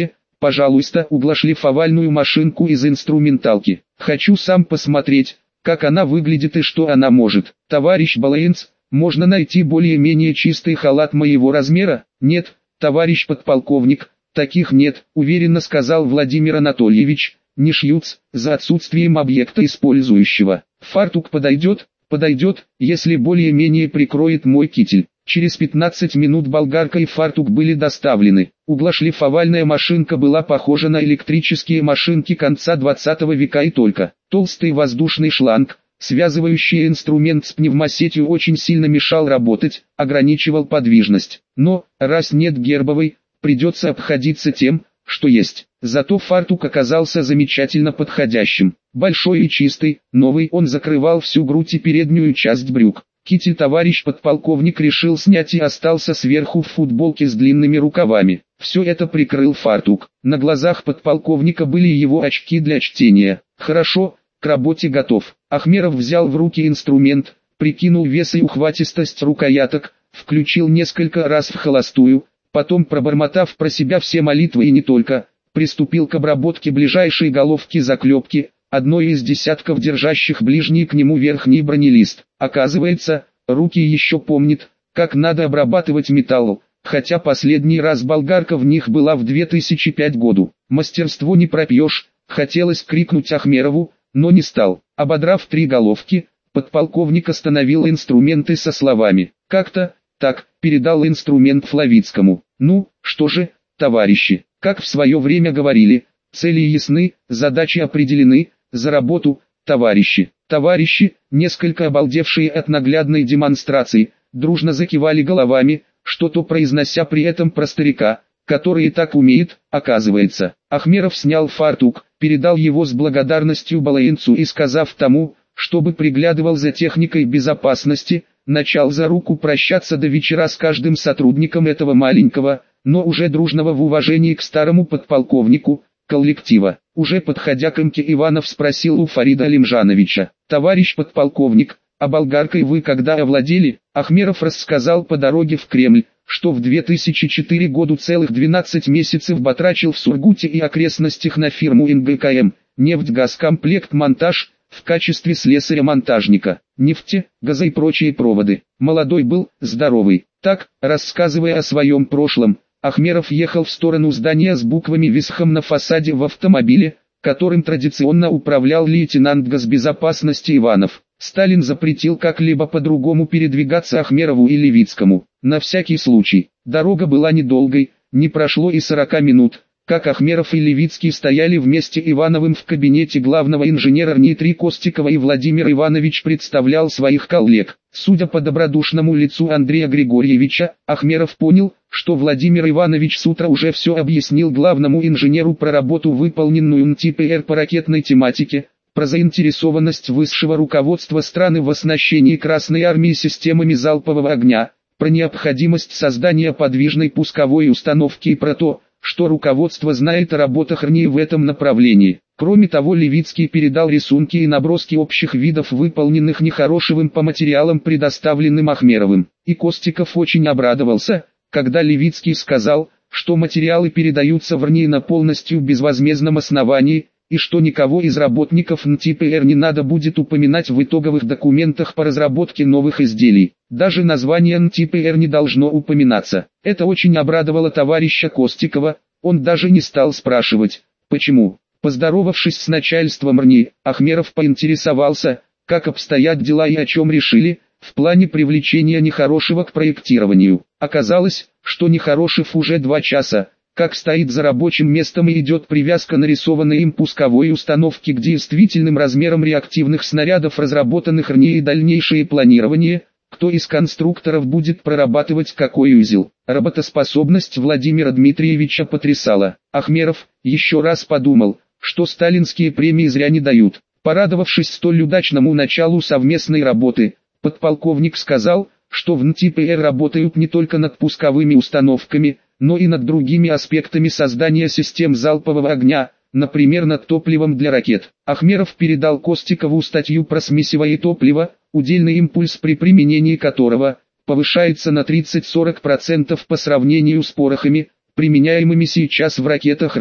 пожалуйста, углошлифовальную машинку из инструменталки. Хочу сам посмотреть, как она выглядит и что она может. Товарищ Балаенц, можно найти более-менее чистый халат моего размера? Нет, товарищ подполковник, таких нет, уверенно сказал Владимир Анатольевич. Не шьются, за отсутствием объекта использующего. Фартук подойдет, подойдет, если более-менее прикроет мой китель. Через пятнадцать минут болгарка и фартук были доставлены. Углошлифовальная машинка была похожа на электрические машинки конца двадцатого века и только. Толстый воздушный шланг, связывающий инструмент с пневмосетью, очень сильно мешал работать, ограничивал подвижность. Но, раз нет гербовой, придется обходиться тем, что есть. Зато фартук оказался замечательно подходящим. Большой и чистый, новый, он закрывал всю грудь и переднюю часть брюк. Китель товарищ подполковник решил снять и остался сверху в футболке с длинными рукавами. Все это прикрыл фартук. На глазах подполковника были его очки для чтения. Хорошо, к работе готов. Ахмеров взял в руки инструмент, прикинул вес и ухватистость рукояток, включил несколько раз в холостую, потом, пробормотав про себя все молитвы и не только, приступил к обработке ближайшей головки заклепки, одной из десятков держащих ближний к нему верхний бронелист. Оказывается, руки еще помнят, как надо обрабатывать металл, хотя последний раз болгарка в них была в две тысячи пятом году. Мастерство не пропьешь, хотелось крикнуть Ахмерову, но не стал. Ободрав три головки, подполковник остановил инструменты со словами: «Как-то, так», передал инструмент Флавицкому. «Ну, что же, товарищи, как в свое время говорили, цели ясны, задачи определены, за работу, товарищи». Товарищи, несколько обалдевшие от наглядной демонстрации, дружно закивали головами, что-то произнося при этом про старика, который и так умеет, оказывается. Ахмеров снял фартук, передал его с благодарностью Балаенцу и, сказав тому, чтобы приглядывал за техникой безопасности, начал за руку прощаться до вечера с каждым сотрудником этого маленького, но уже дружного в уважении к старому подполковнику, коллектива. Уже подходя к Имке, Иванов спросил у Фарида Алимжановича: «Товарищ подполковник, а болгаркой вы когда овладели?» Ахмеров рассказал по дороге в Кремль, что в две тысячи четвёртом году целых двенадцать месяцев батрачил в Сургуте и окрестностях на фирму эн гэ ка эм, «Нефтьгазкомплект Монтаж», в качестве слесаря-монтажника, нефти, газа и прочие проводы. Молодой был, здоровый. Так, рассказывая о своем прошлом, Ахмеров ехал в сторону здания с буквами «Висхом» на фасаде в автомобиле, которым традиционно управлял лейтенант госбезопасности Иванов. Сталин запретил как-либо по-другому передвигаться Ахмерову и Левицкому. На всякий случай. Дорога была недолгой, не прошло и сорока минут, как Ахмеров и Левицкий стояли вместе Ивановым в кабинете главного инженера эр эн и три Костикова, и Владимир Иванович представлял своих коллег. Судя по добродушному лицу Андрея Григорьевича, Ахмеров понял, что Владимир Иванович с утра уже все объяснил главному инженеру про работу, выполненную эн тэ пэ эр по ракетной тематике, про заинтересованность высшего руководства страны в оснащении Красной Армии системами залпового огня, про необходимость создания подвижной пусковой установки и про то, что руководство знает о работах эр эн и в этом направлении. Кроме того, Левицкий передал рисунки и наброски общих видов, выполненных Нехорошевым по материалам, предоставленным Ахмеровым. И Костиков очень обрадовался, когда Левицкий сказал, что материалы передаются в эр эн и на полностью безвозмездном основании, и что никого из работников эн тэ пэ эр не надо будет упоминать в итоговых документах по разработке новых изделий. Даже название эн тэ пэ эр не должно упоминаться. Это очень обрадовало товарища Костикова, он даже не стал спрашивать, почему. Поздоровавшись с начальством эр эн и, Ахмеров поинтересовался, как обстоят дела и о чем решили, в плане привлечения Нехорошева к проектированию. Оказалось, что Нехорошев уже два часа, как стоит за рабочим местом, и идет привязка нарисованной им пусковой установки к действительным размерам реактивных снарядов, разработанных эр эн и, и дальнейшее планирование, кто из конструкторов будет прорабатывать какой узел. Работоспособность Владимира Дмитриевича потрясала. Ахмеров еще раз подумал, что сталинские премии зря не дают. Порадовавшись столь удачному началу совместной работы, подполковник сказал, что в эн тэ пэ эр работают не только над пусковыми установками, но и над другими аспектами создания систем залпового огня, например, над топливом для ракет. Ахмеров передал Костикову статью про смесевое топливо, удельный импульс при применении которого повышается на тридцать-сорок процентов по сравнению с порохами, применяемыми сейчас в ракетах эр эн и.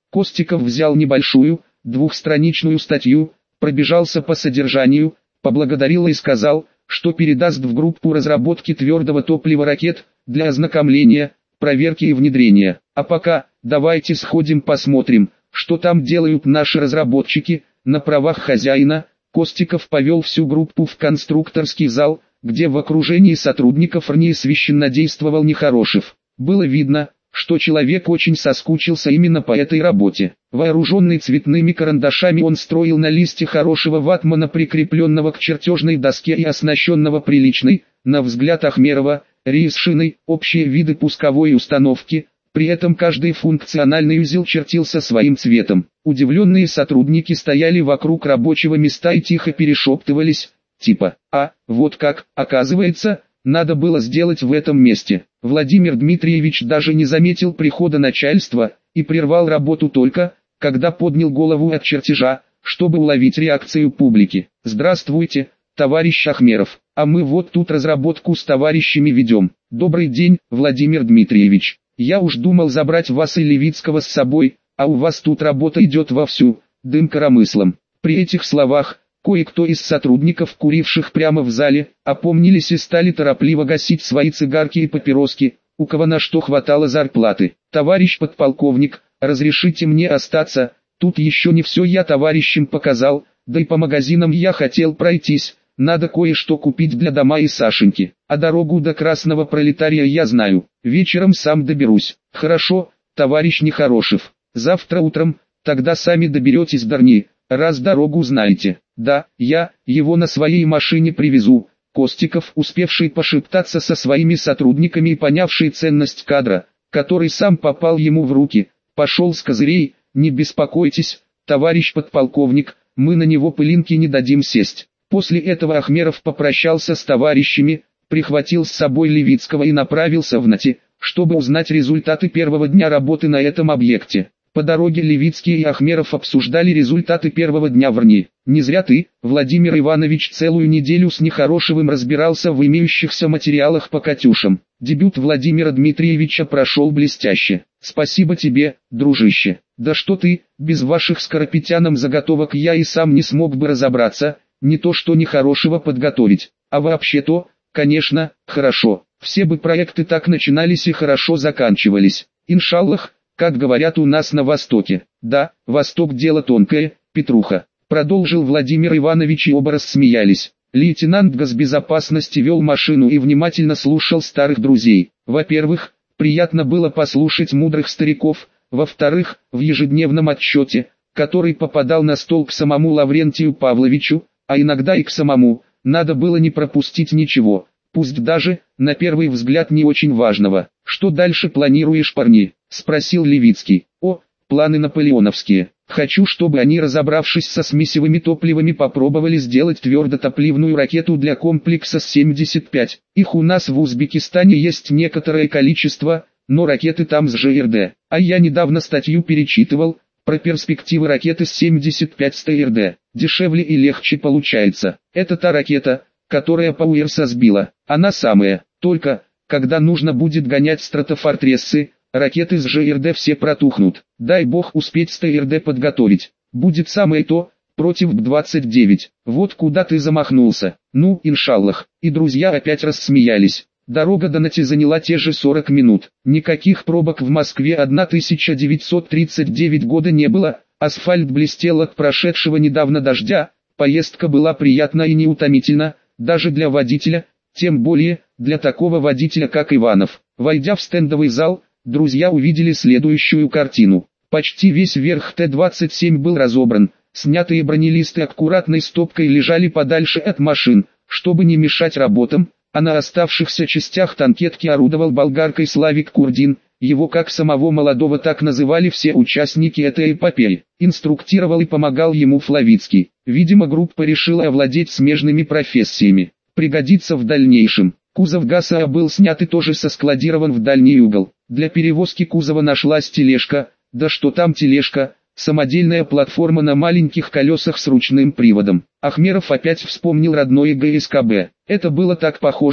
Костиков взял небольшую, двухстраничную статью, пробежался по содержанию, поблагодарил и сказал, что передаст в группу разработки твердого топлива ракет, для ознакомления, проверки и внедрения. А пока, давайте сходим посмотрим, что там делают наши разработчики. На правах хозяина, Костиков повел всю группу в конструкторский зал, где в окружении сотрудников РНИ священно действовал Нехорошев. Было видно, что человек очень соскучился именно по этой работе. Вооруженный цветными карандашами он строил на листе хорошего ватмана, прикрепленного к чертежной доске и оснащенного приличной, на взгляд Ахмерова, рейс-шиной, общие виды пусковой установки. При этом каждый функциональный узел чертился своим цветом. Удивленные сотрудники стояли вокруг рабочего места и тихо перешептывались, типа «А, вот как, оказывается, надо было сделать в этом месте». Владимир Дмитриевич даже не заметил прихода начальства и прервал работу только, когда поднял голову от чертежа, чтобы уловить реакцию публики. «Здравствуйте, товарищ Ахмеров, а мы вот тут разработку с товарищами ведем. Добрый день, Владимир Дмитриевич. Я уж думал забрать вас и Левицкого с собой, а у вас тут работа идет вовсю, дым коромыслом». При этих словах, кое-кто из сотрудников, куривших прямо в зале, опомнились и стали торопливо гасить свои цигарки и папироски, у кого на что хватало зарплаты. «Товарищ подполковник, разрешите мне остаться, тут еще не все я товарищам показал, да и по магазинам я хотел пройтись, надо кое-что купить для дома и Сашеньки, а дорогу до Красного Пролетария я знаю, вечером сам доберусь». «Хорошо, товарищ Нехорошев, завтра утром, тогда сами доберетесь до РНИ, раз дорогу знаете». «Да, я его на своей машине привезу». Костиков, успевший пошептаться со своими сотрудниками и понявший ценность кадра, который сам попал ему в руки, пошел с козырей. «Не беспокойтесь, товарищ подполковник, мы на него пылинки не дадим сесть». После этого Ахмеров попрощался с товарищами, прихватил с собой Левицкого и направился в НАТИ, чтобы узнать результаты первого дня работы на этом объекте. По дороге Левицкий и Ахмеров обсуждали результаты первого дня в РНИ. «Не зря ты, Владимир Иванович, целую неделю с Нехорошевым разбирался в имеющихся материалах по «Катюшам». Дебют Владимира Дмитриевича прошел блестяще. Спасибо тебе, дружище. Да что ты, без ваших с Карапетяном заготовок я и сам не смог бы разобраться, не то что Нехорошего подготовить. А вообще-то, конечно, хорошо. Все бы проекты так начинались и хорошо заканчивались. Иншаллах, как говорят у нас на Востоке. Да, Восток дело тонкое, Петруха. Продолжил Владимир Иванович, и оба рассмеялись. Лейтенант госбезопасности вел машину и внимательно слушал старых друзей. Во-первых, приятно было послушать мудрых стариков. Во-вторых, в ежедневном отчете, который попадал на стол к самому Лаврентию Павловичу, а иногда и к самому, надо было не пропустить ничего, пусть даже, на первый взгляд, не очень важного. «Что дальше планируешь, парни?» — спросил Левицкий. «О, планы наполеоновские. Хочу, чтобы они, разобравшись со смесевыми топливами, попробовали сделать твердотопливную ракету для комплекса С семьдесят пять. Их у нас в Узбекистане есть некоторое количество, но ракеты там с ЖРД. А я недавно статью перечитывал про перспективы ракеты С семьдесят пять с ТРД. Дешевле и легче получается. Это та ракета, которая Пауэрса сбила. Она самая. Только, когда нужно будет гонять стратофортрессы, ракеты с ЖРД все протухнут. Дай бог успеть с ТРД подготовить. Будет самое то, против Б двадцать девять. Вот куда ты замахнулся. Ну, иншаллах». И друзья опять рассмеялись. Дорога до НАТИ заняла те же сорок минут. Никаких пробок в Москве тысяча девятьсот тридцать девятого года не было, асфальт блестел от прошедшего недавно дождя, поездка была приятна и неутомительна, даже для водителя, тем более, для такого водителя как Иванов. Войдя в стендовый зал, друзья увидели следующую картину. Почти весь верх Т двадцать семь был разобран, снятые бронелисты аккуратной стопкой лежали подальше от машин, чтобы не мешать работам, а на оставшихся частях танкетки орудовал болгаркой Славик Курдин. Его как самого молодого так называли все участники этой эпопеи. Инструктировал и помогал ему Флавицкий. Видимо, группа решила овладеть смежными профессиями. Пригодится в дальнейшем. Кузов ГАЗа был снят и тоже соскладирован в дальний угол. Для перевозки кузова нашлась тележка, да что там тележка, самодельная платформа на маленьких колесах с ручным приводом. Ахмеров опять вспомнил родное ГСКБ. Это было так похоже,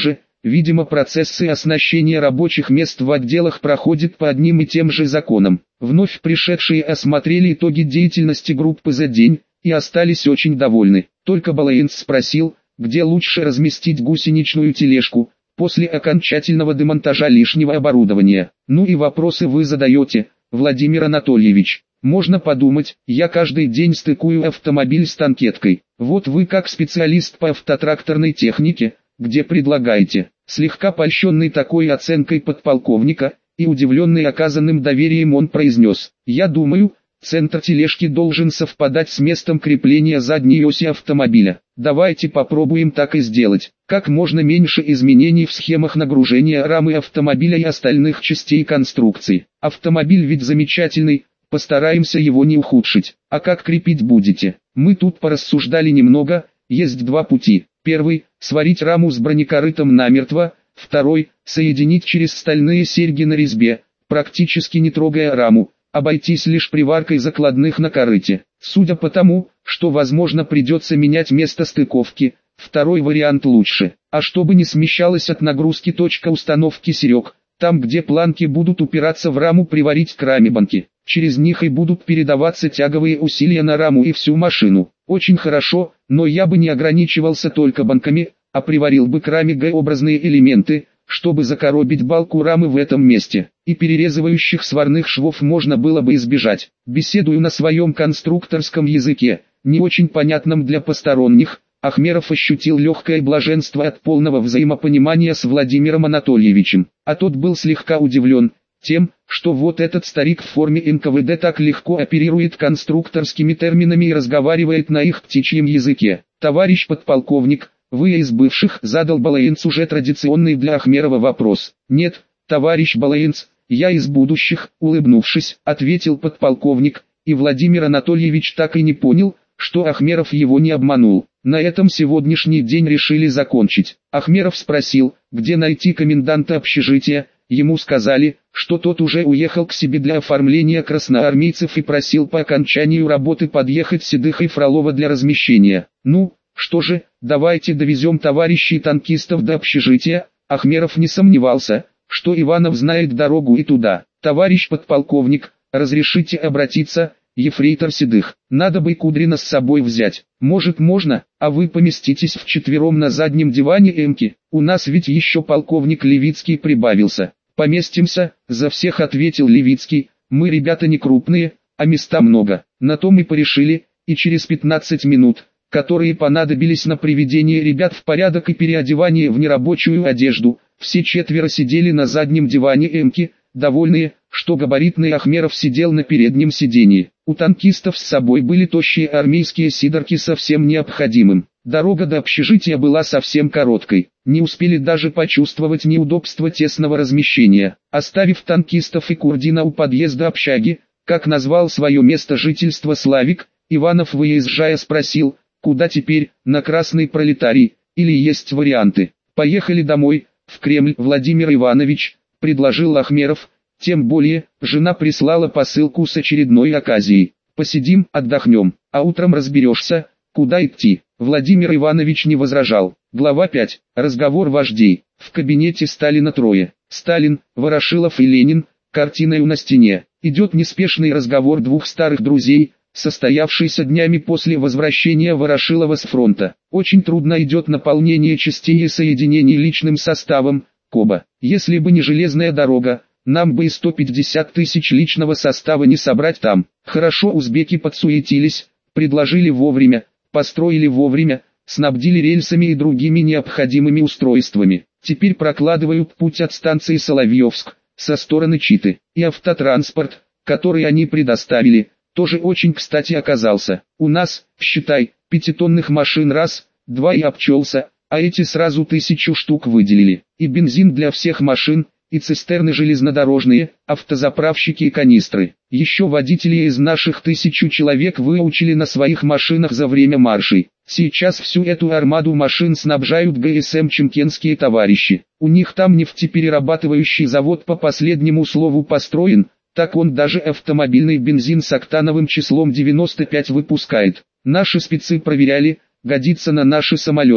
Видимо, процессы оснащения рабочих мест в отделах проходят по одним и тем же законам. Вновь пришедшие осмотрели итоги деятельности группы за день и остались очень довольны. Только Балаенц спросил, где лучше разместить гусеничную тележку после окончательного демонтажа лишнего оборудования. Ну и вопросы вы задаете, Владимир Анатольевич. Можно подумать, я каждый день стыкую автомобиль с танкеткой. Вот вы как специалист по автотракторной технике, где предлагаете, слегка польщенный такой оценкой подполковника и удивленный оказанным доверием он произнес: я думаю, центр тележки должен совпадать с местом крепления задней оси автомобиля. Давайте попробуем так и сделать. Как можно меньше изменений в схемах нагружения рамы автомобиля и остальных частей конструкции. Автомобиль ведь замечательный, постараемся его не ухудшить. А как крепить будете? Мы тут порассуждали немного, есть два пути. Первый – сварить раму с бронекорытом намертво. Второй – соединить через стальные серьги на резьбе, практически не трогая раму, обойтись лишь приваркой закладных на корыте. Судя по тому, что возможно придется менять место стыковки, второй вариант лучше. А чтобы не смещалась от нагрузки точка установки серег, там где планки будут упираться в раму, приварить к раме банки. Через них и будут передаваться тяговые усилия на раму и всю машину. Очень хорошо, но я бы не ограничивался только банками, а приварил бы к раме Г-образные элементы, чтобы закоробить балку рамы в этом месте. И перерезывающих сварных швов можно было бы избежать. Беседую на своем конструкторском языке, не очень понятном для посторонних, Ахмеров ощутил легкое блаженство от полного взаимопонимания с Владимиром Анатольевичем. А тот был слегка удивлен тем, что вот этот старик в форме эн ка вэ дэ так легко оперирует конструкторскими терминами и разговаривает на их птичьем языке. Товарищ подполковник, вы из бывших? Задал Балаенц уже традиционный для Ахмерова вопрос. Нет, товарищ Балаенц, я из будущих, улыбнувшись, ответил подполковник, и Владимир Анатольевич так и не понял, что Ахмеров его не обманул. На этом сегодняшний день решили закончить. Ахмеров спросил, где найти коменданта общежития. Ему сказали, что тот уже уехал к себе для оформления красноармейцев и просил по окончанию работы подъехать Седых и Фролова для размещения. Ну, что же, давайте довезем товарищей танкистов до общежития. Ахмеров не сомневался, что Иванов знает дорогу и туда. Товарищ подполковник, разрешите обратиться, ефрейтор Седых, надо бы Кудрина с собой взять. Может можно, а вы поместитесь вчетвером на заднем диване эмки, у нас ведь еще полковник Левицкий прибавился. Поместимся, за всех ответил Левицкий, мы ребята не крупные, а места много. На то мы порешили, и через пятнадцать минут, которые понадобились на приведение ребят в порядок и переодевание в нерабочую одежду, все четверо сидели на заднем диване эмки, довольные, что габаритный Ахмеров сидел на переднем сиденье. У танкистов с собой были тощие армейские сидорки со всем необходимым. Дорога до общежития была совсем короткой, не успели даже почувствовать неудобство тесного размещения. Оставив танкистов и Курдина у подъезда общаги, как назвал свое место жительства Славик, Иванов, выезжая, спросил, куда теперь, на Красный Пролетарий, или есть варианты. Поехали домой, в Кремль, Владимир Иванович, предложил Ахмеров. Тем более, жена прислала посылку с очередной оказией. Посидим, отдохнем, а утром разберешься, куда идти. Владимир Иванович не возражал. Глава пять. Разговор вождей. В кабинете Сталина трое. Сталин, Ворошилов и Ленин, картиной на стене. Идет неспешный разговор двух старых друзей, состоявшийся днями после возвращения Ворошилова с фронта. Очень трудно идет наполнение частей и соединений личным составом, Коба. Если бы не железная дорога, нам бы и сто пятьдесят тысяч личного состава не собрать там. Хорошо узбеки подсуетились, предложили вовремя, построили вовремя, снабдили рельсами и другими необходимыми устройствами. Теперь прокладывают путь от станции Соловьевск, со стороны Читы. И автотранспорт, который они предоставили, тоже очень кстати оказался. У нас, считай, пятитонных машин раз, два и обчелся, а эти сразу тысячу штук выделили. И бензин для всех машин, и цистерны железнодорожные, автозаправщики и канистры. Еще водители из наших тысячу человек выучили на своих машинах за время маршей. Сейчас всю эту армаду машин снабжают гэ эс эм чемкенские товарищи. У них там нефтеперерабатывающий завод по последнему слову построен, так он даже автомобильный бензин с октановым числом девяносто пять выпускает. Наши спецы проверяли, годится на наши самолеты.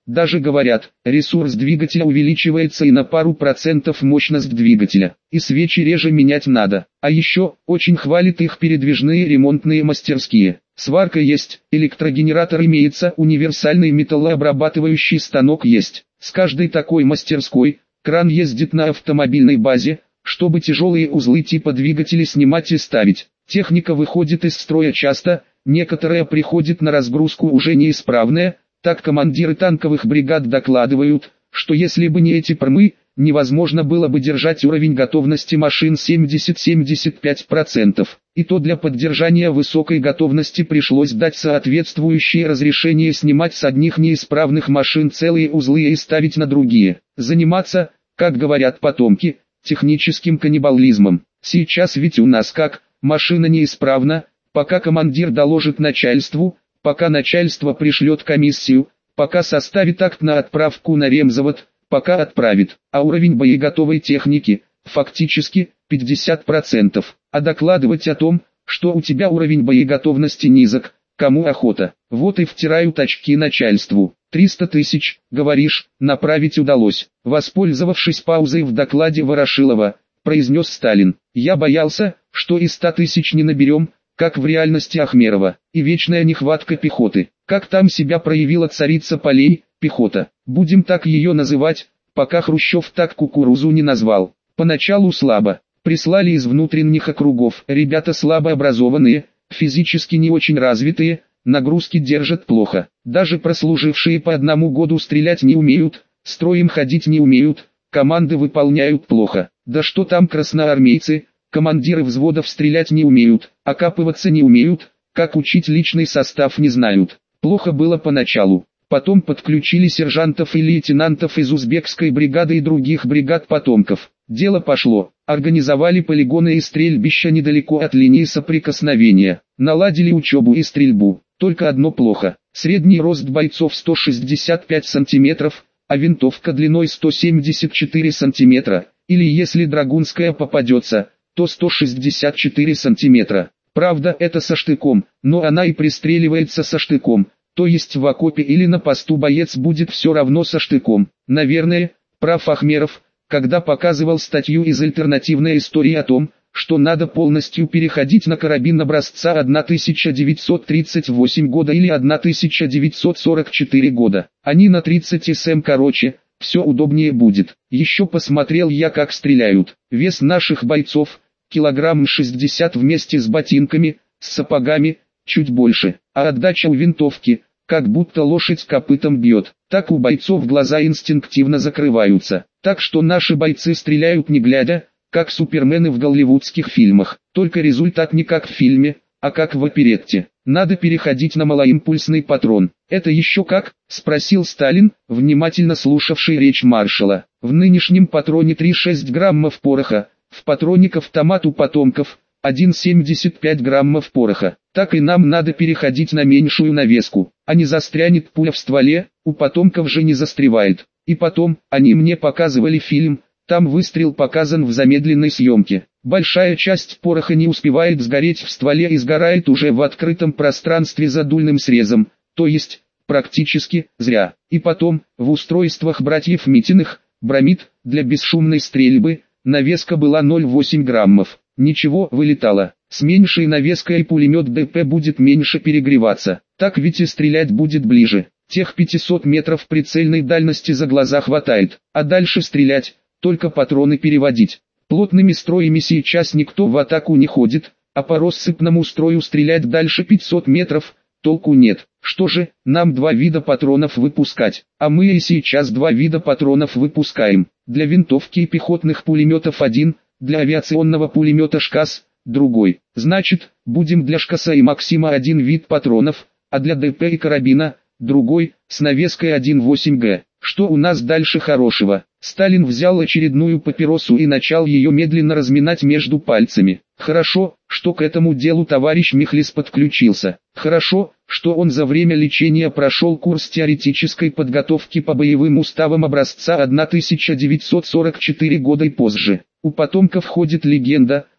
Даже говорят, ресурс двигателя увеличивается и на пару процентов мощность двигателя. И свечи реже менять надо. А еще, очень хвалит их передвижные ремонтные мастерские. Сварка есть, электрогенератор имеется, универсальный металлообрабатывающий станок есть. С каждой такой мастерской, кран ездит на автомобильной базе, чтобы тяжелые узлы типа двигателей снимать и ставить. Техника выходит из строя часто, некоторая приходит на разгрузку уже неисправная. Так командиры танковых бригад докладывают, что если бы не эти промы, невозможно было бы держать уровень готовности машин семьдесят-семьдесят пять процентов. И то для поддержания высокой готовности пришлось дать соответствующее разрешение снимать с одних неисправных машин целые узлы и ставить на другие. Заниматься, как говорят потомки, техническим каннибализмом. Сейчас ведь у нас как, машина неисправна, пока командир доложит начальству, пока начальство пришлет комиссию, пока составит акт на отправку на ремзавод, пока отправит, а уровень боеготовой техники, фактически, пятьдесят процентов. А докладывать о том, что у тебя уровень боеготовности низок, кому охота? Вот и втирают очки начальству. триста тысяч, говоришь, направить удалось. Воспользовавшись паузой в докладе Ворошилова, произнес Сталин. Я боялся, что и ста тысяч не наберем, как в реальности Ахмерова, и вечная нехватка пехоты. Как там себя проявила царица полей, пехота. Будем так ее называть, пока Хрущев так кукурузу не назвал. Поначалу слабо. Прислали из внутренних округов. Ребята слабо образованные, физически не очень развитые, нагрузки держат плохо. Даже прослужившие по одному году стрелять не умеют, строем ходить не умеют, команды выполняют плохо. Да что там красноармейцы, командиры взводов стрелять не умеют, окапываться не умеют, как учить личный состав не знают. Плохо было поначалу. Потом подключили сержантов и лейтенантов из узбекской бригады и других бригад потомков. Дело пошло. Организовали полигоны и стрельбища недалеко от линии соприкосновения. Наладили учебу и стрельбу. Только одно плохо. Средний рост бойцов сто шестьдесят пять сантиметров, а винтовка длиной сто семьдесят четыре сантиметра. Или если драгунская попадется, то сто шестьдесят четыре сантиметра. Правда, это со штыком, но она и пристреливается со штыком. То есть в окопе или на посту боец будет все равно со штыком. Наверное, прав Ахмеров, когда показывал статью из альтернативной истории о том, что надо полностью переходить на карабин образца тысяча девятьсот тридцать восемь года или тысяча девятьсот сорок четыре года. Они на тридцать сантиметров короче, все удобнее будет. Еще посмотрел я, как стреляют. Вес наших бойцов, килограмм шестьдесят вместе с ботинками, с сапогами, чуть больше. А отдача у винтовки, как будто лошадь копытом бьет. Так у бойцов глаза инстинктивно закрываются. Так что наши бойцы стреляют не глядя, как супермены в голливудских фильмах. Только результат не как в фильме, а как в оперетте. Надо переходить на малоимпульсный патрон. Это еще как? Спросил Сталин, внимательно слушавший речь маршала. В нынешнем патроне три целых шесть десятых граммов пороха, в патроне к автомату потомков один целых семьдесят пять граммов пороха. Так и нам надо переходить на меньшую навеску, а не застрянет пуля в стволе, у потомков же не застревает. И потом, они мне показывали фильм, там выстрел показан в замедленной съемке. Большая часть пороха не успевает сгореть в стволе и сгорает уже в открытом пространстве за дульным срезом, то есть, практически, зря. И потом, в устройствах братьев Митиных, Бромид, для бесшумной стрельбы, навеска была ноль целых восемь десятых граммов. Ничего, вылетало. С меньшей навеской пулемет ДП будет меньше перегреваться. Так ведь и стрелять будет ближе. Тех пятисот метров прицельной дальности за глаза хватает. А дальше стрелять, только патроны переводить. Плотными строями сейчас никто в атаку не ходит, а по россыпному строю стрелять дальше пятисот метров, толку нет. Что же, нам два вида патронов выпускать? А мы и сейчас два вида патронов выпускаем. Для винтовки и пехотных пулеметов один, для авиационного пулемета ШКАС другой. Значит, будем для ШКАСа и Максима один вид патронов, а для ДП и карабина другой, с навеской один целых восемь десятых. Что у нас дальше хорошего? Сталин взял очередную папиросу и начал ее медленно разминать между пальцами. Хорошо, что к этому делу товарищ Михлис подключился. Хорошо, что он за время лечения прошел курс теоретической подготовки по боевым уставам образца тысяча девятьсот сорок четыре года и позже. У потомков ходит легенда,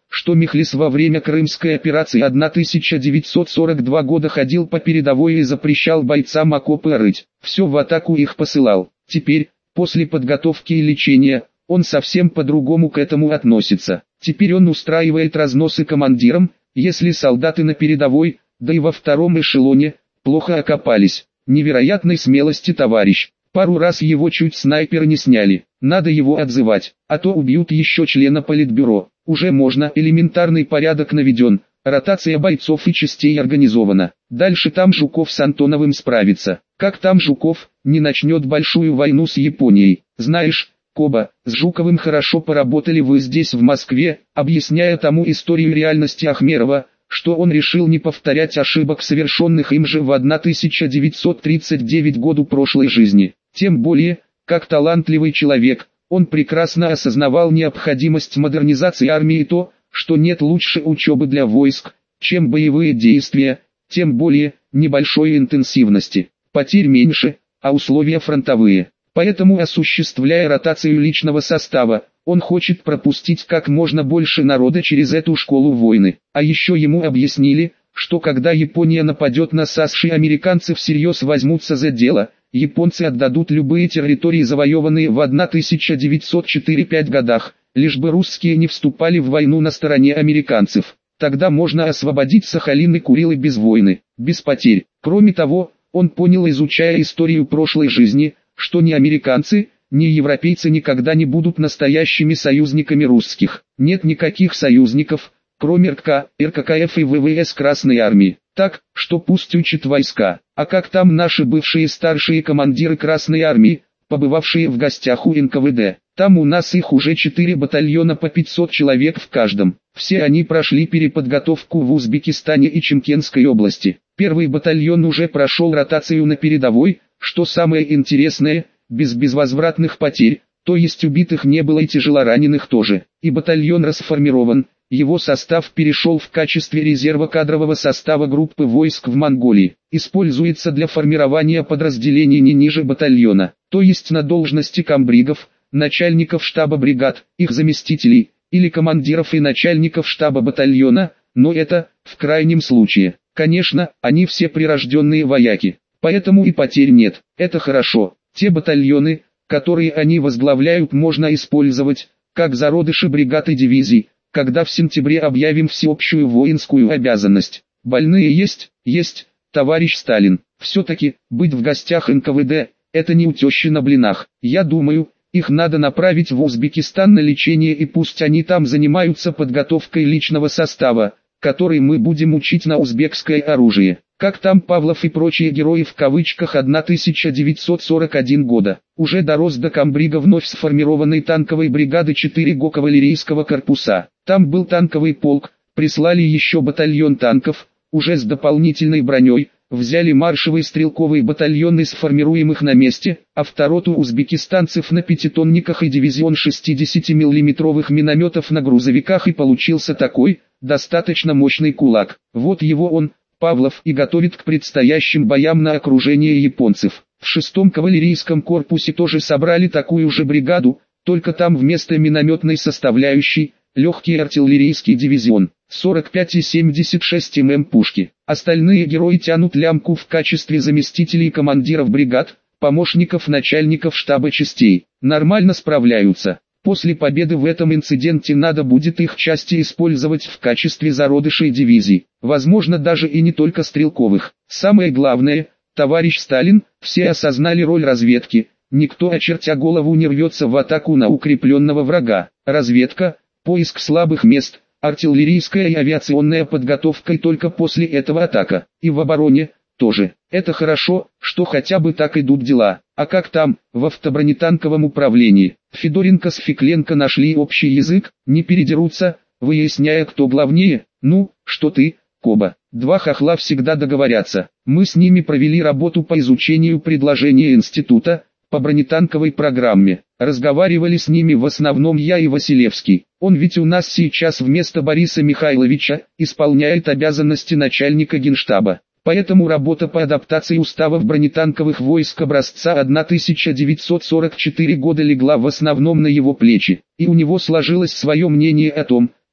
что Мехлис во время Крымской операции тысяча девятьсот сорок два года ходил по передовой и запрещал бойцам окопы рыть. Все в атаку их посылал. Теперь, после подготовки и лечения, он совсем по-другому к этому относится. Теперь он устраивает разносы командирам, если солдаты на передовой, да и во втором эшелоне, плохо окопались. Невероятной смелости товарищ. Пару раз его чуть снайперы не сняли. Надо его отзывать, а то убьют еще члена политбюро. Уже можно, элементарный порядок наведен, ротация бойцов и частей организована. Дальше там Жуков с Антоновым справится. Как там Жуков не начнет большую войну с Японией? Знаешь, Коба, с Жуковым хорошо поработали вы здесь в Москве, объясняя тому историю реальности Ахмерова, что он решил не повторять ошибок, совершенных им же в тысяча девятьсот тридцать девятом году прошлой жизни. Тем более, как талантливый человек, он прекрасно осознавал необходимость модернизации армии и то, что нет лучше учебы для войск, чем боевые действия, тем более, небольшой интенсивности. Потерь меньше, а условия фронтовые. Поэтому, осуществляя ротацию личного состава, он хочет пропустить как можно больше народа через эту школу войны. А еще ему объяснили, что когда Япония нападет на САСШ и американцы всерьез возьмутся за дело, японцы отдадут любые территории, завоеванные в тысяча девятьсот четыре-пять годах, лишь бы русские не вступали в войну на стороне американцев. Тогда можно освободить Сахалин и Курилы без войны, без потерь. Кроме того, он понял, изучая историю прошлой жизни, что ни американцы, ни европейцы никогда не будут настоящими союзниками русских. Нет никаких союзников, кроме РК, РККФ и ВВС Красной Армии. Так, что пусть учат войска. А как там наши бывшие старшие командиры Красной Армии, побывавшие в гостях у эн ка вэ дэ? Там у нас их уже четыре батальона по пятьсот человек в каждом. Все они прошли переподготовку в Узбекистане и Чимкенской области. Первый батальон уже прошел ротацию на передовой, что самое интересное, без безвозвратных потерь, то есть убитых не было и тяжелораненых тоже. И батальон расформирован, его состав перешел в качестве резерва кадрового состава группы войск в Монголии. Используется для формирования подразделений не ниже батальона, то есть на должности комбригов, начальников штаба бригад, их заместителей, или командиров и начальников штаба батальона, но это, в крайнем случае. Конечно, они все прирожденные вояки, поэтому и потерь нет, это хорошо. Те батальоны, которые они возглавляют, можно использовать, как зародыши бригад и дивизий, когда в сентябре объявим всеобщую воинскую обязанность. Больные есть, есть, товарищ Сталин. Все-таки, быть в гостях эн ка вэ дэ, это не у тещи на блинах. Я думаю, их надо направить в Узбекистан на лечение, и пусть они там занимаются подготовкой личного состава, который мы будем учить на узбекское оружие. Как там Павлов и прочие герои в кавычках тысяча девятьсот сорок первого года. Уже дорос до комбрига вновь сформированной танковой бригады четыре гэ кавалерийского корпуса. Там был танковый полк, прислали еще батальон танков, уже с дополнительной броней, взяли маршевый стрелковый батальон из формируемых на месте, а второту узбекистанцев на пятитонниках и дивизион шестидесятимиллиметровых минометов на грузовиках, и получился такой, достаточно мощный кулак. Вот его он, Павлов, и готовит к предстоящим боям на окружение японцев. В шестом кавалерийском корпусе тоже собрали такую же бригаду, только там вместо минометной составляющей, легкий артиллерийский дивизион, сорок пять и семьдесят шесть миллиметров пушки. Остальные герои тянут лямку в качестве заместителей командиров бригад, помощников начальников штаба частей. Нормально справляются. После победы в этом инциденте надо будет их части использовать в качестве зародышей дивизий, возможно даже и не только стрелковых. Самое главное, товарищ Сталин, все осознали роль разведки, никто, очертя голову, не рвется в атаку на укрепленного врага. Разведка, поиск слабых мест, артиллерийская и авиационная подготовка, и только после этого атака. И в обороне тоже. Это хорошо, что хотя бы так идут дела. А как там, в автобронетанковом управлении? Федоренко с Фекленко нашли общий язык, не передерутся, выясняя, кто главнее. Ну, что ты, Коба, два хохла всегда договорятся. Мы с ними провели работу по изучению предложения института, по бронетанковой программе. Разговаривали с ними в основном я и Василевский. Он ведь у нас сейчас вместо Бориса Михайловича исполняет обязанности начальника генштаба. Поэтому работа по адаптации уставов бронетанковых войск образца тысяча девятьсот сорок четвёртого года легла в основном на его плечи. И у него сложилось свое мнение о том,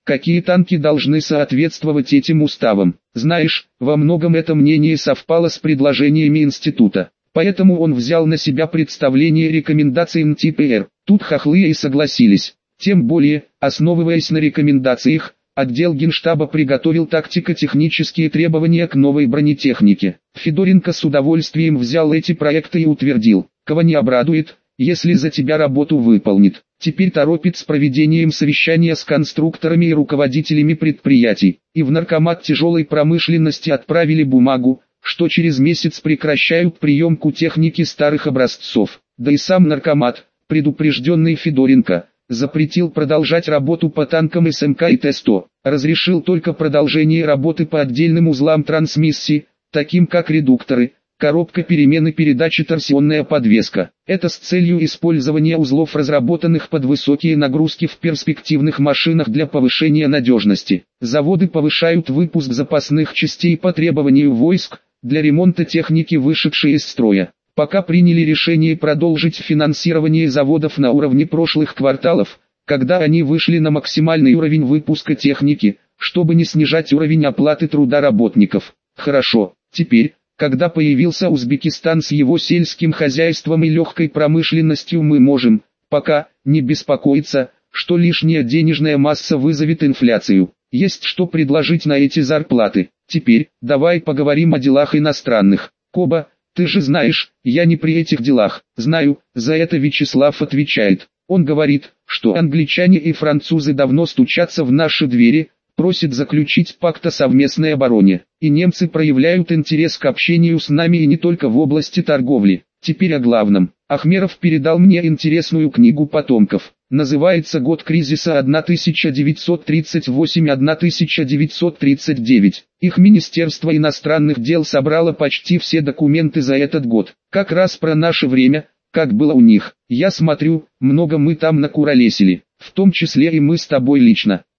какие танки должны соответствовать этим уставам. Знаешь, во многом это мнение совпало с предложениями института. Поэтому он взял на себя представление рекомендаций эн тэ пэ эр. Тут хохлы и согласились. Тем более, основываясь на рекомендациях, отдел Генштаба приготовил тактико-технические требования к новой бронетехнике. Федоренко с удовольствием взял эти проекты и утвердил. Кого не обрадует, если за тебя работу выполнит. Теперь торопит с проведением совещания с конструкторами и руководителями предприятий. И в Наркомат тяжелой промышленности отправили бумагу, что через месяц прекращают приемку техники старых образцов. Да и сам Наркомат, предупрежденный Федоренко, запретил продолжать работу по танкам эс эм ка и тэ сто, разрешил только продолжение работы по отдельным узлам трансмиссии, таким как редукторы, коробка перемены передач и торсионная подвеска. Это с целью использования узлов, разработанных под высокие нагрузки в перспективных машинах для повышения надежности. Заводы повышают выпуск запасных частей по требованию войск, для ремонта техники, вышедшей из строя. Пока приняли решение продолжить финансирование заводов на уровне прошлых кварталов, когда они вышли на максимальный уровень выпуска техники, чтобы не снижать уровень оплаты труда работников. Хорошо, теперь, когда появился Узбекистан с его сельским хозяйством и легкой промышленностью, мы можем, пока, не беспокоиться, что лишняя денежная масса вызовет инфляцию. Есть что предложить на эти зарплаты. Теперь, давай поговорим о делах иностранных. Коба, ты же знаешь, я не при этих делах. Знаю, за это Вячеслав отвечает. Он говорит, что англичане и французы давно стучатся в наши двери, просят заключить пакт о совместной обороне. И немцы проявляют интерес к общению с нами и не только в области торговли. Теперь о главном. Ахмеров передал мне интересную книгу потомков. Называется «Год кризиса тысяча девятьсот тридцать восемь — тысяча девятьсот тридцать девять». Их Министерство иностранных дел собрало почти все документы за этот год. Как раз про наше время, как было у них. Я смотрю, много мы там накуролесили. В том числе и мы с тобой лично.